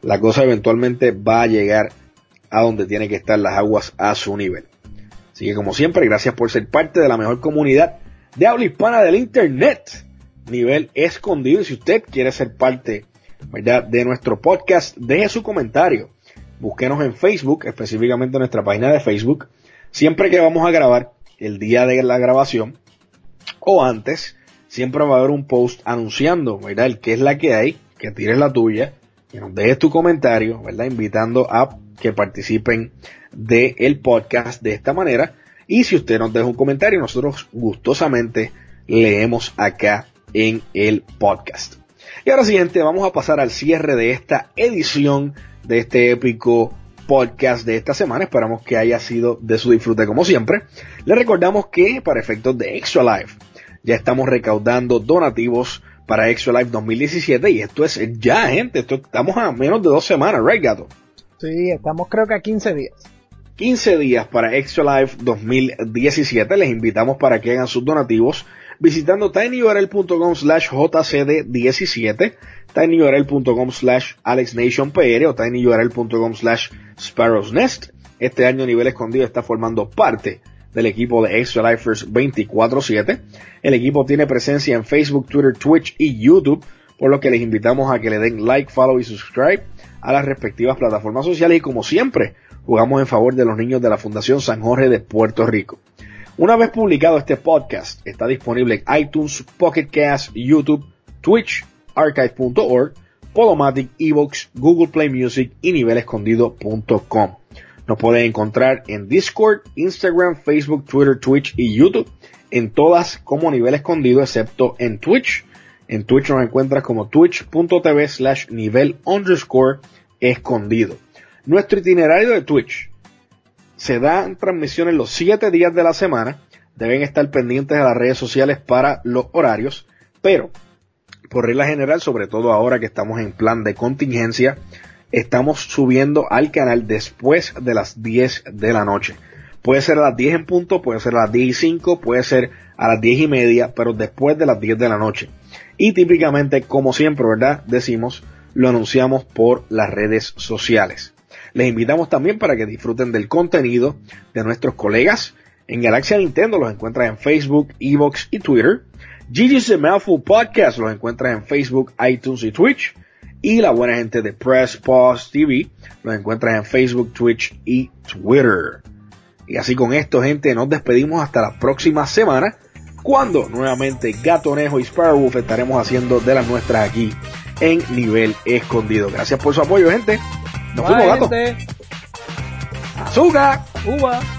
la cosa eventualmente va a llegar a donde tiene que estar, las aguas a su nivel. Así que como siempre, gracias por ser parte de la mejor comunidad de habla hispana del internet, Nivel Escondido. Y si usted quiere ser parte, ¿verdad?, de nuestro podcast, deje su comentario. Búsquenos en Facebook, específicamente en nuestra página de Facebook. Siempre que vamos a grabar, el día de la grabación o antes, siempre va a haber un post anunciando, ¿verdad?, el qué es la que hay, que tires la tuya, que nos dejes tu comentario, ¿verdad?, invitando a que participen del podcast de esta manera. Y si usted nos deja un comentario, nosotros gustosamente leemos acá en el podcast. Y ahora siguiente, vamos a pasar al cierre de esta edición de este épico podcast de esta semana. Esperamos que haya sido de su disfrute como siempre. Les recordamos que para efectos de Extra Life ya estamos recaudando donativos para Extra Life dos mil diecisiete, y esto es ya, gente, esto, estamos a menos de dos semanas, ¿right, Gato?
Sí, estamos creo que a quince días.
quince días para Extra Life dos mil diecisiete. Les invitamos para que hagan sus donativos visitando tinyurl.com slash jcd17, tinyurl.com slash alexnationpr o tinyurl.com slash sparrowsnest. Este año Nivel Escondido está formando parte del equipo de Extra Lifers veinticuatro siete. El equipo tiene presencia en Facebook, Twitter, Twitch y YouTube, por lo que les invitamos a que le den like, follow y subscribe a las respectivas plataformas sociales. Y como siempre, jugamos en favor de los niños de la Fundación San Jorge de Puerto Rico. Una vez publicado este podcast, está disponible en iTunes, Pocket Cast, YouTube, Twitch, archive punto org, Podomatic, Evox, Google Play Music y nivel escondido punto com. Nos pueden encontrar en Discord, Instagram, Facebook, Twitter, Twitch y YouTube, en todas como Nivel Escondido, excepto en Twitch. En Twitch nos encuentras como twitch.tv slash nivel underscore escondido. Nuestro itinerario de Twitch: se dan transmisiones los siete días de la semana. Deben estar pendientes de las redes sociales para los horarios, pero por regla general, sobre todo ahora que estamos en plan de contingencia, estamos subiendo al canal después de las diez de la noche. Puede ser a las diez en punto, puede ser a las diez y cinco, puede ser a las diez y media, pero después de las diez de la noche. Y típicamente, como siempre, ¿verdad?, decimos, lo anunciamos por las redes sociales. Les invitamos también para que disfruten del contenido de nuestros colegas en Galaxia Nintendo. Los encuentras en Facebook, Evox y Twitter. G G's The Mouthful Podcast los encuentras en Facebook, iTunes y Twitch. Y la buena gente de Press Pause T V los encuentras en Facebook, Twitch y Twitter. Y así con esto, gente, nos despedimos hasta la próxima semana, cuando nuevamente Gatonejo y Sparrowwolf estaremos haciendo de las nuestras aquí en Nivel Escondido. Gracias por su apoyo, gente. Nos fuimos, Gato. Azúcar.
Uva.